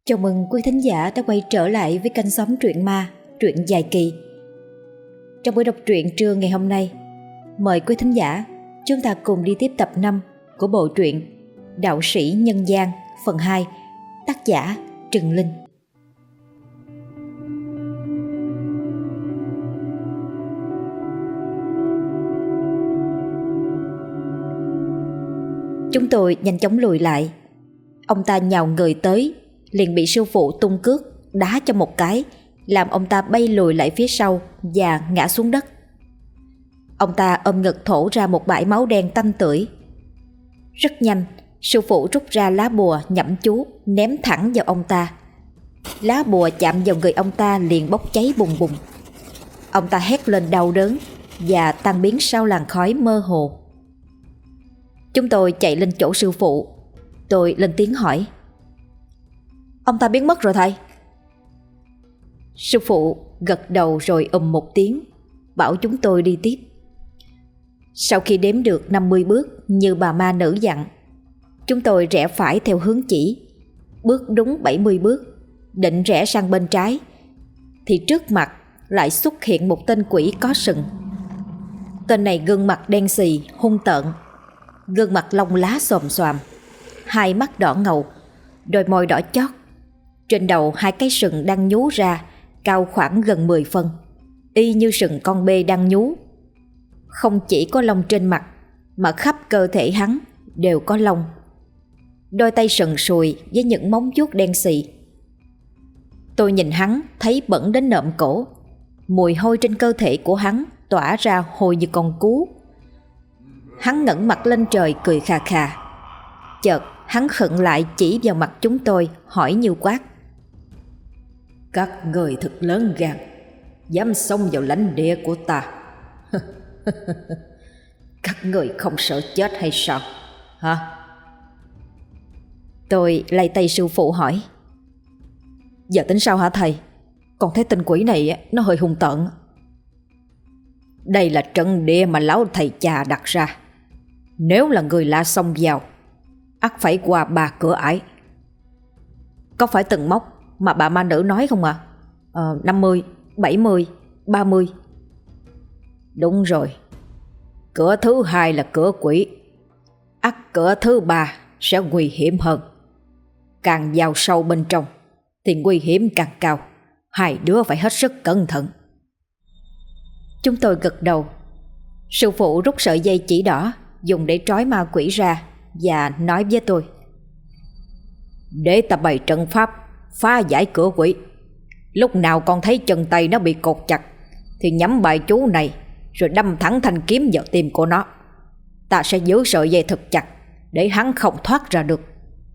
Chào mừng quý thính giả đã quay trở lại với kênh Xóm Truyện Ma, truyện dài kỳ. Trong buổi đọc truyện trưa ngày hôm nay, mời quý thính giả chúng ta cùng đi tiếp tập 5 của bộ truyện Đạo sĩ Nhân gian phần 2, tác giả Trừng Linh. Chúng tôi nhanh chóng lùi lại. Ông ta nhào người tới, liền bị sư phụ tung cước đá cho một cái, làm ông ta bay lùi lại phía sau và ngã xuống đất. Ông ta ôm ngực thổ ra một bãi máu đen tanh tưởi. Rất nhanh, sư phụ rút ra lá bùa nhẩm chú ném thẳng vào ông ta. Lá bùa chạm vào người ông ta liền bốc cháy bùng bùng. Ông ta hét lên đau đớn và tan biến sau làn khói mơ hồ. Chúng tôi chạy lên chỗ sư phụ. Tôi lên tiếng hỏi: "Ông ta biến mất rồi thầy?" Sư phụ gật đầu rồi một tiếng, bảo chúng tôi đi tiếp. Sau khi đếm được 50 bước như bà ma nữ dặn, chúng tôi rẽ phải theo hướng chỉ. Bước đúng 70 bước, định rẽ sang bên trái, thì trước mặt lại xuất hiện một tên quỷ có sừng. Tên này gương mặt đen xì, hung tợn, gương mặt lông lá xồm xoàm, hai mắt đỏ ngầu, đôi môi đỏ chót. Trên đầu hai cái sừng đang nhú ra, cao khoảng gần 10 phân, y như sừng con bê đang nhú. Không chỉ có lông trên mặt, mà khắp cơ thể hắn đều có lông. Đôi tay sần sùi với những móng vuốt đen xì. Tôi nhìn hắn thấy bẩn đến nợm cổ. Mùi hôi trên cơ thể của hắn tỏa ra hôi như con cú. Hắn ngẩng mặt lên trời cười khà khà. Chợt hắn khựng lại chỉ vào mặt chúng tôi, hỏi như quát: "Các người thật lớn gan, dám xông vào lãnh địa của ta. Các người không sợ chết hay sao hả?" Tôi lay tay sư phụ hỏi: "Giờ tính sao hả thầy? Con thấy tên quỷ này nó hơi hung tợn." "Đây là trận địa mà lão thầy cha đặt ra. Nếu là người lạ xông vào, ắt phải qua 3 cửa ải." "Có phải từng mốc mà bà ma nữ nói không ạ?" 50, 70, 30. "Đúng rồi. Cửa thứ 2 là cửa quỷ. Ắt cửa thứ 3 sẽ nguy hiểm hơn. Càng vào sâu bên trong thì nguy hiểm càng cao. Hai đứa phải hết sức cẩn thận." Chúng tôi gật đầu. Sư phụ rút sợi dây chỉ đỏ dùng để trói ma quỷ ra và nói với tôi: "Để ta bày trận pháp phá giải cửa quỷ. Lúc nào con thấy chân tay nó bị cột chặt thì nhắm bài chú này rồi đâm thẳng thanh kiếm vào tim của nó. Ta sẽ giữ sợi dây thật chặt để hắn không thoát ra được."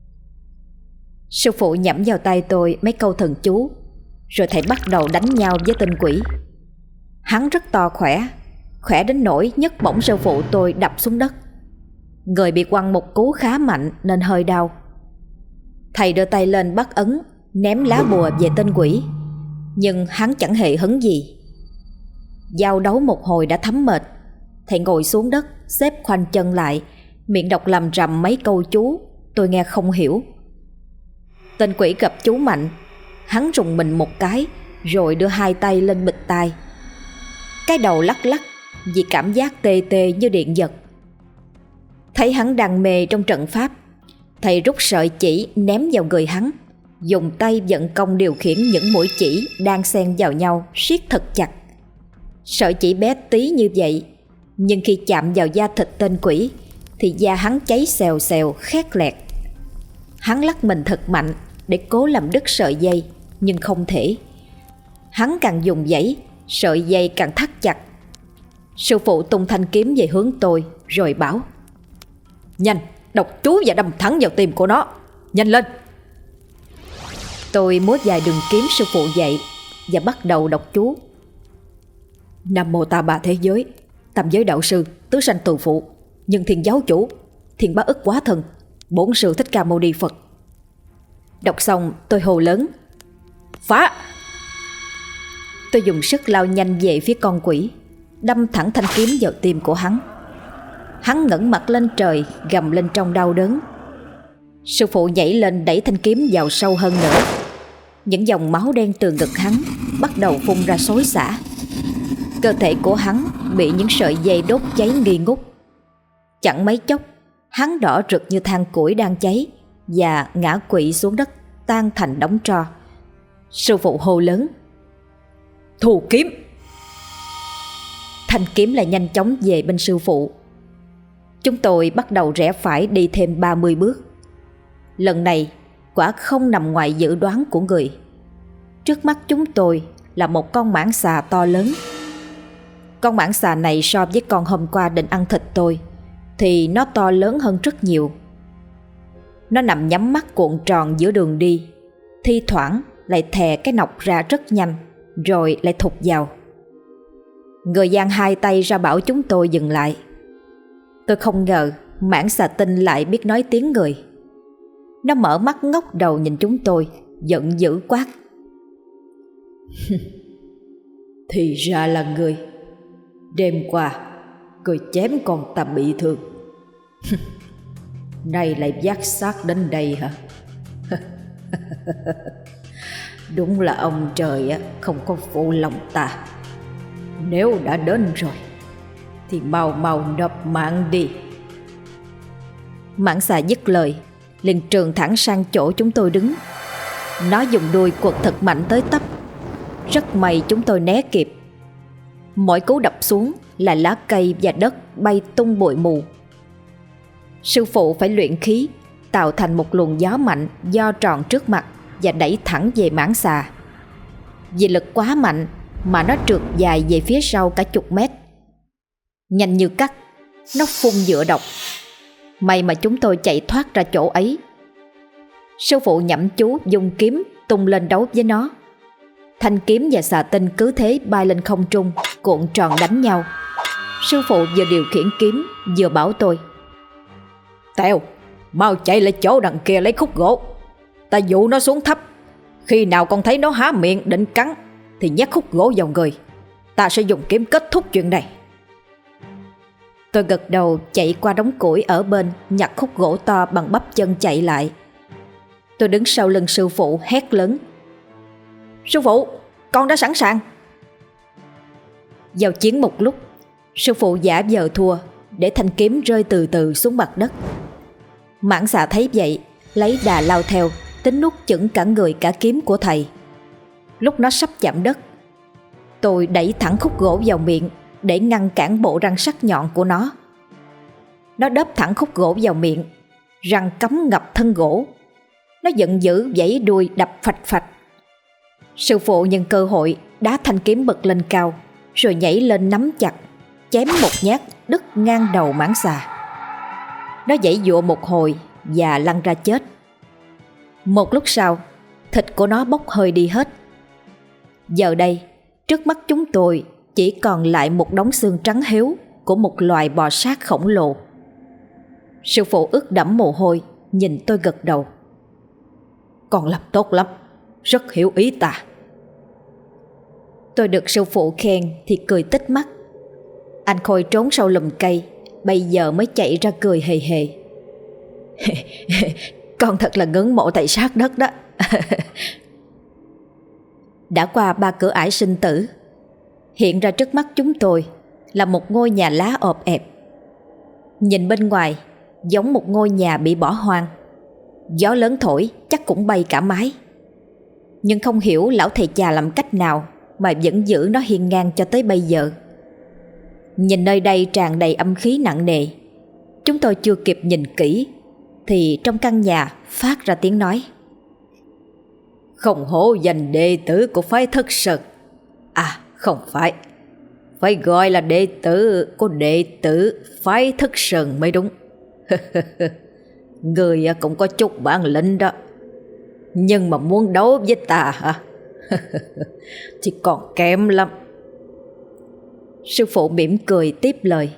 Sư phụ nhẩm vào tay tôi mấy câu thần chú, rồi thầy bắt đầu đánh nhau với tên quỷ. Hắn rất to khỏe đến nỗi nhấc bổng sư phụ tôi đập xuống đất. Người bị quăng một cú khá mạnh nên hơi đau. Thầy đưa tay lên bắt ấn, ném lá bùa về tên quỷ, nhưng hắn chẳng hề hấn gì. Giao đấu một hồi đã thấm mệt, thầy ngồi xuống đất xếp khoanh chân lại, miệng đọc lầm rầm mấy câu chú tôi nghe không hiểu. Tên quỷ gặp chú mạnh, hắn rùng mình một cái rồi đưa hai tay lên bịt tai. Cái đầu lắc lắc vì cảm giác tê tê như điện giật. Thấy hắn đang mê trong trận pháp, thầy rút sợi chỉ ném vào người hắn, dùng tay vận công điều khiển những mũi chỉ đang xen vào nhau siết thật chặt. Sợi chỉ bé tí như vậy, nhưng khi chạm vào da thịt tên quỷ thì da hắn cháy xèo xèo khét lẹt. Hắn lắc mình thật mạnh để cố làm đứt sợi dây, nhưng không thể. Hắn càng dùng giãy, sợi dây càng thắt chặt. Sư phụ tung thanh kiếm về hướng tôi rồi bảo: "Nhanh, đọc chú và đâm thẳng vào tim của nó. Nhanh lên." Tôi múa dài đường kiếm sư phụ dạy và bắt đầu đọc chú: "Nam mô Ta Bà Thế Giới, Tam Giới Đạo Sư, Tứ Sanh Từ Phụ, Nhân Thiên Giáo Chủ, Thiên Bá Ức Quá Thân, Bổn Sư Thích Ca Mâu Ni Phật." Đọc xong tôi hô lớn: "Phá!" Tôi dùng sức lao nhanh về phía con quỷ, đâm thẳng thanh kiếm vào tim của hắn. Hắn ngẩng mặt lên trời, gầm lên trong đau đớn: Sư phụ nhảy lên đẩy thanh kiếm vào sâu hơn nữa. Những dòng máu đen từ ngực hắn bắt đầu phun ra xối xả. Cơ thể của hắn bị những sợi dây đốt cháy nghi ngút. Chẳng mấy chốc, hắn đỏ rực như than củi đang cháy và ngã quỵ xuống đất tan thành đống tro. Sư phụ hô lớn: "Thu kiếm!" Thanh kiếm lại nhanh chóng về bên sư phụ. Chúng tôi bắt đầu rẽ phải đi thêm 30 bước. Lần này quả không nằm ngoài dự đoán của người. Trước mắt chúng tôi là một con mãng xà to lớn. Con mãng xà này so với con hôm qua định ăn thịt tôi thì nó to lớn hơn rất nhiều. Nó nằm nhắm mắt cuộn tròn giữa đường đi, thi thoảng lại thè cái nọc ra rất nhanh, rồi lại thụt vào. Người giang hai tay ra bảo chúng tôi dừng lại. Tôi không ngờ mãng xà tinh lại biết nói tiếng người. Nó mở mắt ngóc đầu nhìn chúng tôi, giận dữ quát: "Thì ra là người. Đêm qua người chém con ta bị thương, nay lại vác xác đến đây hả?" Đúng là ông trời không có phụ lòng ta. Nếu đã đến rồi thì mau mau nộp mạng đi. Mãng xà dứt lời liền trườn thẳng sang chỗ chúng tôi đứng. Nó dùng đuôi quật thật mạnh tới tấp. Rất may chúng tôi né kịp. Mỗi cú đập xuống là lá cây và đất bay tung bụi mù. Sư phụ phải luyện khí tạo thành một luồng gió mạnh do tròn trước mặt và đẩy thẳng về mãng xà. Vì lực quá mạnh mà nó trượt dài về phía sau cả chục mét. Nhanh như cắt, nó phun dựa độc. May mà chúng tôi chạy thoát ra chỗ ấy. Sư phụ nhẩm chú dùng kiếm tung lên đấu với nó. Thanh kiếm và xà tinh cứ thế bay lên không trung, cuộn tròn đánh nhau. Sư phụ vừa điều khiển kiếm vừa bảo tôi: "Tèo, mau chạy lại chỗ đằng kia lấy khúc gỗ. Ta dụ nó xuống thấp. Khi nào con thấy nó há miệng định cắn thì nhét khúc gỗ vào người. Ta sẽ dùng kiếm kết thúc chuyện này." Tôi gật đầu chạy qua đống củi ở bên, nhặt khúc gỗ to bằng bắp chân chạy lại. Tôi đứng sau lưng sư phụ hét lớn: "Sư phụ, con đã sẵn sàng." Giao chiến một lúc, sư phụ giả vờ thua để thanh kiếm rơi từ từ xuống mặt đất. Mãng xà thấy vậy lấy đà lao theo, tính nuốt chửng cả người cả kiếm của thầy. Lúc nó sắp chạm đất, tôi đẩy thẳng khúc gỗ vào miệng để ngăn cản bộ răng sắc nhọn của nó. Nó đớp thẳng khúc gỗ vào miệng, răng cắm ngập thân gỗ. Nó giận dữ vẫy đuôi đập phạch phạch. Sư phụ nhân cơ hội đá thanh kiếm bật lên cao, rồi nhảy lên nắm chặt, chém một nhát đứt ngang đầu mãng xà. Nó giãy giụa một hồi và lăn ra chết. Một lúc sau, thịt của nó bốc hơi đi hết. Giờ đây, trước mắt chúng tôi chỉ còn lại một đống xương trắng héo của một loài bò sát khổng lồ. Sư phụ ướt đẫm mồ hôi, nhìn tôi gật đầu: "Con làm tốt lắm, rất hiểu ý ta." Tôi được sư phụ khen thì cười tít mắt. Anh Khôi trốn sau lùm cây, bây giờ mới chạy ra cười hề hề: "Con thật là ngưỡng mộ thầy sát đất đó." Đã qua 3 cửa ải sinh tử, hiện ra trước mắt chúng tôi là một ngôi nhà lá ọp ẹp. Nhìn bên ngoài giống một ngôi nhà bị bỏ hoang. Gió lớn thổi chắc cũng bay cả mái. Nhưng không hiểu lão thầy già làm cách nào mà vẫn giữ nó hiên ngang cho tới bây giờ. Nhìn nơi đây tràn đầy âm khí nặng nề. Chúng tôi chưa kịp nhìn kỹ thì trong căn nhà phát ra tiếng nói: "Không hổ danh đệ tử của phái Thất Sơn. À không phải gọi là đệ tử của đệ tử phái Thất Sơn mới đúng." "Người cũng có chút bản lĩnh đó, nhưng mà muốn đấu với ta hả?" "Thì còn kém lắm." Sư phụ mỉm cười tiếp lời: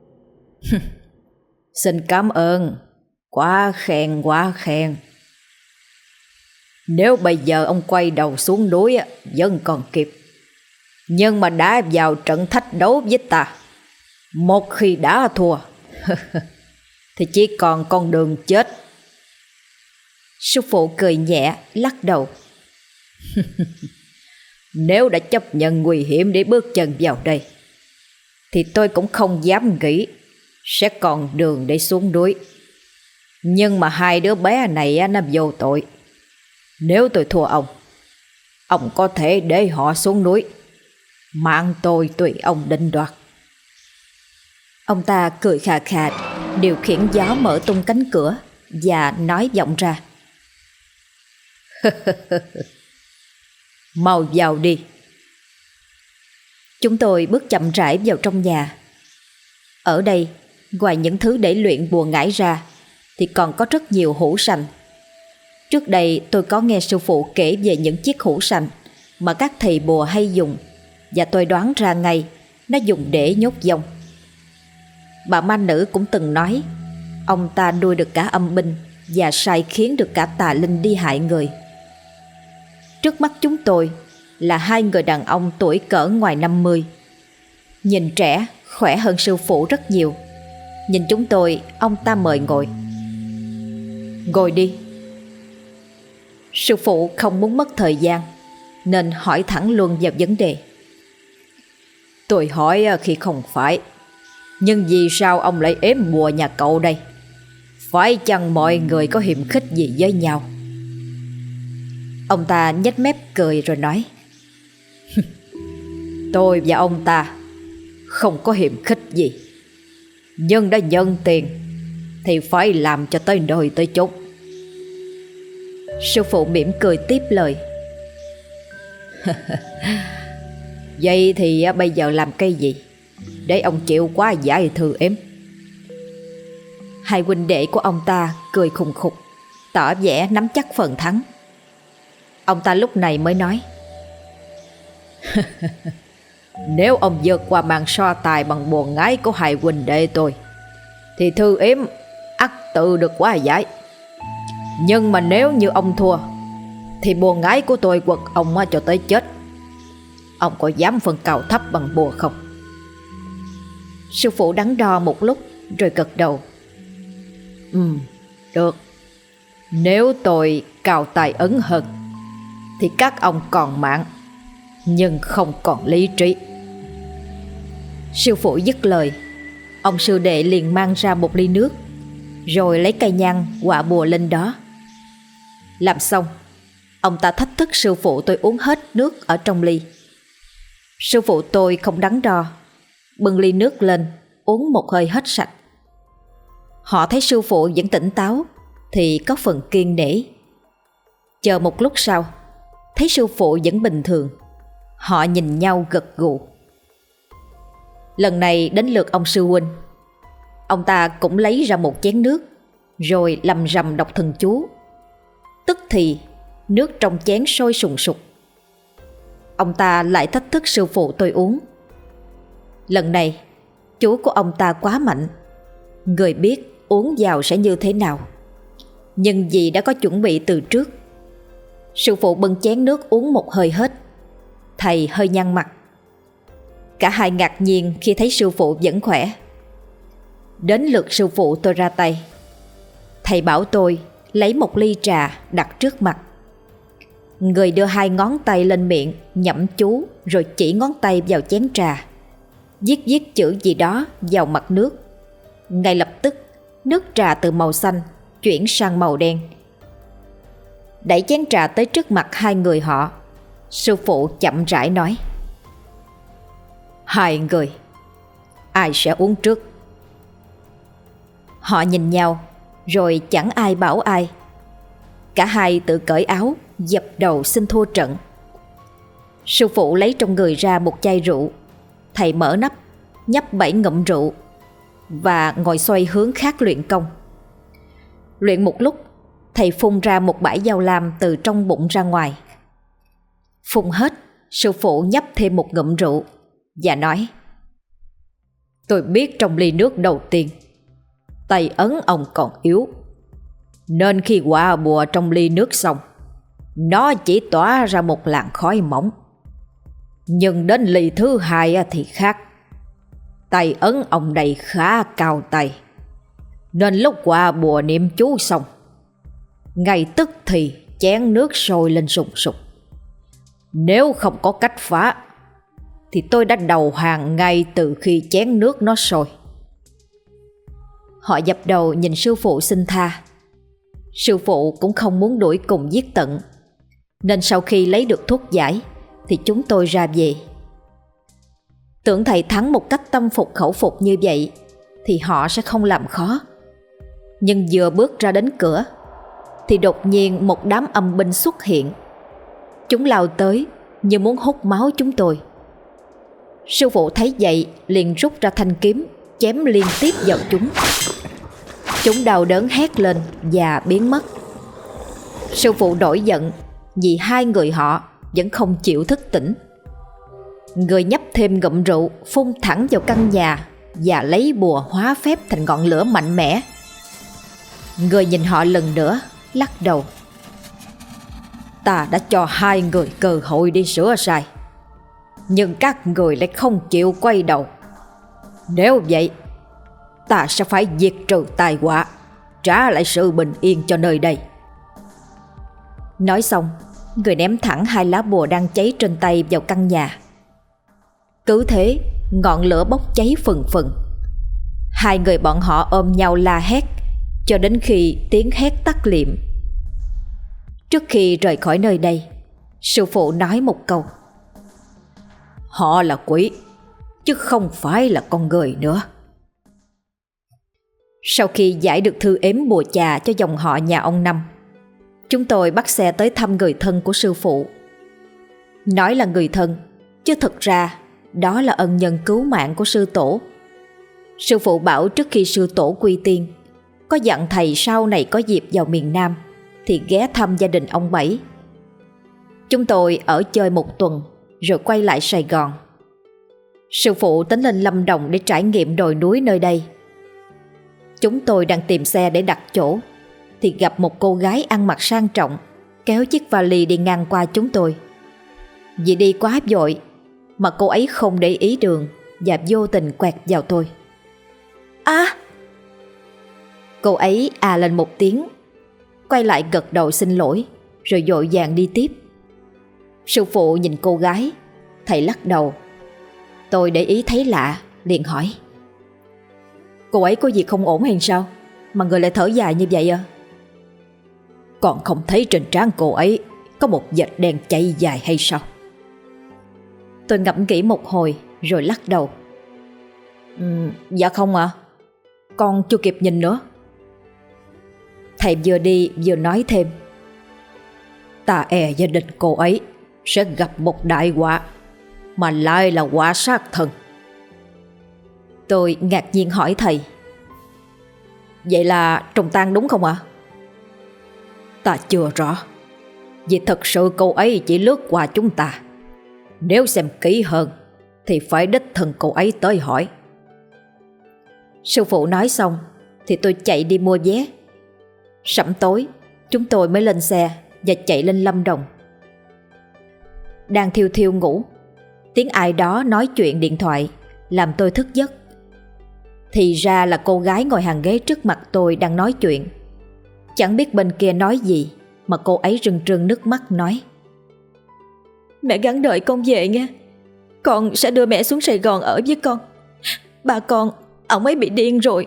"Xin cảm ơn, quá khen. Nếu bây giờ ông quay đầu xuống núi vẫn còn kịp. Nhưng mà đã vào trận thách đấu với ta, một khi đã thua thì chỉ còn con đường chết. Sư phụ cười nhẹ lắc đầu. Nếu đã chấp nhận nguy hiểm để bước chân vào đây thì tôi cũng không dám nghĩ sẽ còn đường để xuống núi. Nhưng mà hai đứa bé này nó vô tội. Nếu tôi thua ông có thể để họ xuống núi. Mạng tôi tùy ông định đoạt. Ông ta cười khà khà, điều khiển gió mở tung cánh cửa và nói vọng ra. Mau vào đi. Chúng tôi bước chậm rãi vào trong nhà. Ở đây, ngoài những thứ để luyện bùa ngải ra thì còn có rất nhiều hũ sành. Trước đây tôi có nghe sư phụ kể về những chiếc hũ sành mà các thầy bùa hay dùng, và tôi đoán ra ngay nó dùng để nhốt dông. Bà ma nữ cũng từng nói ông ta nuôi được cả âm binh và sai khiến được cả tà linh đi hại người. Trước mắt chúng tôi là hai người đàn ông tuổi cỡ ngoài 50. Nhìn trẻ, khỏe hơn sư phụ rất nhiều. Nhìn chúng tôi, ông ta mời ngồi. Ngồi đi. Sư phụ không muốn mất thời gian nên hỏi thẳng luôn vào vấn đề. Tôi hỏi khi không phải, nhưng vì sao ông lại ếm bùa nhà cậu đây? Phải chăng mọi người có hiềm khích gì với nhau? Ông ta nhếch mép cười rồi nói. Tôi và ông ta không có hiềm khích gì, nhưng đã nhận tiền thì phải làm cho tới nơi tới chốn. Sư phụ mỉm cười tiếp lời. Vậy thì bây giờ làm cái gì để ông chịu quá giải thư ếm? Hai huynh đệ của ông ta cười khùng khục, tỏ vẻ nắm chắc phần thắng. Ông ta lúc này mới nói. Nếu ông vượt qua màn so tài bằng bùa ngái của hai huynh đệ tôi thì thư ếm ắt tự được hóa giải. Nhưng mà nếu như ông thua thì bùa ngái của tôi quật ông cho tới chết. Ông có dám phân cao thấp bằng bùa không? Sư phụ đắn đo một lúc rồi gật đầu. Được. Nếu tôi cao tài ấn hơn thì các ông còn mạng, nhưng không còn lý trí. Sư phụ dứt lời, ông sư đệ liền mang ra một ly nước, rồi lấy cây nhang quạ bùa lên đó. Làm xong, ông ta thách thức sư phụ tôi uống hết nước ở trong ly. Sư phụ tôi không đắn đo, bưng ly nước lên uống một hơi hết sạch. Họ thấy sư phụ vẫn tỉnh táo thì có phần kiêng nể. Chờ một lúc sau, thấy sư phụ vẫn bình thường, họ nhìn nhau gật gù. Lần này đến lượt ông sư huynh. Ông ta cũng lấy ra một chén nước, rồi lầm rầm đọc thần chú. Tức thì nước trong chén sôi sùng sục. Ông ta lại thách thức sư phụ tôi uống. Lần này chú của ông ta quá mạnh, người biết uống vào sẽ như thế nào. Nhưng vì đã có chuẩn bị từ trước, sư phụ bưng chén nước uống một hơi hết. Thầy hơi nhăn mặt. Cả hai ngạc nhiên khi thấy sư phụ vẫn khỏe. Đến lượt sư phụ tôi ra tay. Thầy bảo tôi lấy một ly trà đặt trước mặt. Người đưa hai ngón tay lên miệng nhẩm chú, rồi chỉ ngón tay vào chén trà, viết viết chữ gì đó vào mặt nước. Ngay lập tức nước trà từ màu xanh chuyển sang màu đen. Đẩy chén trà tới trước mặt hai người họ, sư phụ chậm rãi nói. Hai người, ai sẽ uống trước? Họ nhìn nhau, rồi chẳng ai bảo ai. Cả hai tự cởi áo, dập đầu xin thua trận. Sư phụ lấy trong người ra một chai rượu. Thầy mở nắp, nhấp 7 ngụm rượu và ngồi xoay hướng khác luyện công. Luyện một lúc, thầy phun ra một bãi dao lam từ trong bụng ra ngoài. Phun hết, sư phụ nhấp thêm một ngụm rượu và nói. Tôi biết trong ly nước đầu tiên tay ấn ông còn yếu, nên khi quạ bùa trong ly nước xong, nó chỉ tỏa ra một làn khói mỏng. Nhưng đến ly thứ hai thì khác. Tay ấn ông đây khá cao tay, nên lúc quạ bùa niệm chú xong, ngay tức thì chén nước sôi lên sùng sục. Nếu không có cách phá thì tôi đã đầu hàng ngay từ khi chén nước nó sôi. Họ dập đầu nhìn sư phụ xin tha. Sư phụ cũng không muốn đuổi cùng giết tận, nên sau khi lấy được thuốc giải thì chúng tôi ra về. Tưởng thầy Thắng một cách tâm phục khẩu phục như vậy thì họ sẽ không làm khó. Nhưng vừa bước ra đến cửa thì đột nhiên một đám âm binh xuất hiện. Chúng lao tới như muốn hút máu chúng tôi. Sư phụ thấy vậy liền rút ra thanh kiếm chém liên tiếp vào chúng. Chúng đau đớn hét lên và biến mất. Sư phụ nổi giận vì hai người họ vẫn không chịu thức tỉnh. Người nhấp thêm ngụm rượu phun thẳng vào căn nhà và lấy bùa hóa phép thành ngọn lửa mạnh mẽ. Người nhìn họ lần nữa lắc đầu. Ta đã cho hai người cơ hội đi sửa sai, nhưng các người lại không chịu quay đầu. Nếu vậy, ta sẽ phải diệt trừ tai họa, trả lại sự bình yên cho nơi đây. Nói xong, người ném thẳng hai lá bùa đang cháy trên tay vào căn nhà. Cứ thế, ngọn lửa bốc cháy phừng phừng. Hai người bọn họ ôm nhau la hét cho đến khi tiếng hét tắt liệm. Trước khi rời khỏi nơi đây, sư phụ nói một câu: họ là quỷ, chứ không phải là con người nữa. Sau khi giải được thư ếm bùa chà cho dòng họ nhà ông Năm, chúng tôi bắt xe tới thăm người thân của sư phụ. Nói là người thân, chứ thực ra đó là ân nhân cứu mạng của sư tổ. Sư phụ bảo trước khi sư tổ quy tiên, có dặn thầy sau này có dịp vào miền Nam thì ghé thăm gia đình ông Bảy. Chúng tôi ở chơi một tuần rồi quay lại Sài Gòn. Sư phụ tính lên Lâm Đồng để trải nghiệm đồi núi nơi đây. Chúng tôi đang tìm xe để đặt chỗ thì gặp một cô gái ăn mặc sang trọng kéo chiếc vali đi ngang qua chúng tôi. Vì đi quá vội mà cô ấy không để ý đường và vô tình quẹt vào tôi. À! Cô ấy à lên một tiếng, quay lại gật đầu xin lỗi rồi vội vàng đi tiếp. Sư phụ nhìn cô gái, thầy lắc đầu. Tôi để ý thấy lạ, liền hỏi: cô ấy có việc không ổn hay sao mà người lại thở dài như vậy à? Còn không thấy trên trán cô ấy có một vệt đen chảy dài hay sao? Tôi ngẫm kỹ một hồi rồi lắc đầu. Dạ không ạ, con chưa kịp nhìn nữa. Thầy vừa đi vừa nói thêm: ta e gia đình cô ấy sẽ gặp một đại họa, mà lại là họa sát thân. Tôi ngạc nhiên hỏi thầy: vậy là trùng tang đúng không ạ? Ta chưa rõ, vì thật sự cô ấy chỉ lướt qua chúng ta. Nếu xem kỹ hơn thì phải đích thân cô ấy tới hỏi. Sư phụ nói xong thì tôi chạy đi mua vé. Sẩm tối chúng tôi mới lên xe và chạy lên Lâm Đồng. Đang thiêu thiêu ngủ, tiếng ai đó nói chuyện điện thoại làm tôi thức giấc. Thì ra là cô gái ngồi hàng ghế trước mặt tôi đang nói chuyện. Chẳng biết bên kia nói gì mà cô ấy rưng rưng nước mắt nói: mẹ gắng đợi con về nha, con sẽ đưa mẹ xuống Sài Gòn ở với con. Bà con, ổng ấy bị điên rồi.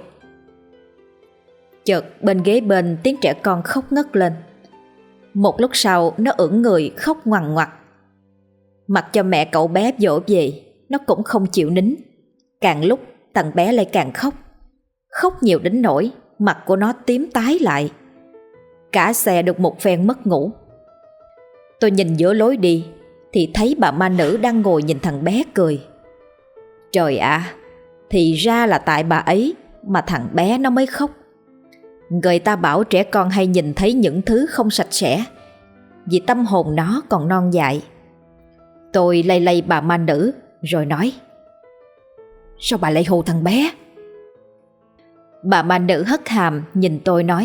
Chợt bên ghế bên tiếng trẻ con khóc ngất lên. Một lúc sau nó ưỡn người khóc ngoằn ngoặc. Mặc cho mẹ cậu bé dỗ về, nó cũng không chịu nín. Càng lúc thằng bé lại càng khóc. Khóc nhiều đến nỗi mặt của nó tím tái lại. Cả xe được một phen mất ngủ. Tôi nhìn giữa lối đi thì thấy bà ma nữ đang ngồi nhìn thằng bé cười. Trời ạ, thì ra là tại bà ấy mà thằng bé nó mới khóc. Người ta bảo trẻ con hay nhìn thấy những thứ không sạch sẽ vì tâm hồn nó còn non dại. Tôi lay lay bà ma nữ rồi nói: sao bà lại hù thằng bé? Bà ma nữ hất hàm nhìn tôi nói: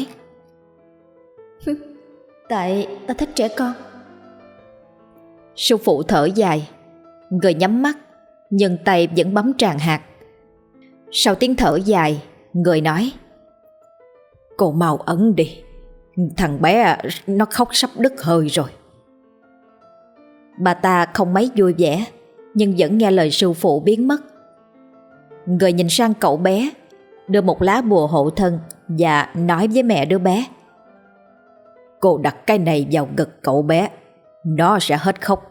tại ta thích trẻ con. Sư phụ thở dài, người nhắm mắt nhưng tay vẫn bấm tràng hạt. Sau tiếng thở dài, người nói: cô mau ẩn đi, Thằng bé nó khóc sắp đứt hơi rồi. Bà ta không mấy vui vẻ, nhưng vẫn nghe lời sư phụ biến mất. Người nhìn sang cậu bé, đưa một lá bùa hộ thân và nói với mẹ đứa bé: cô đặt cái này vào ngực cậu bé, nó sẽ hết khóc.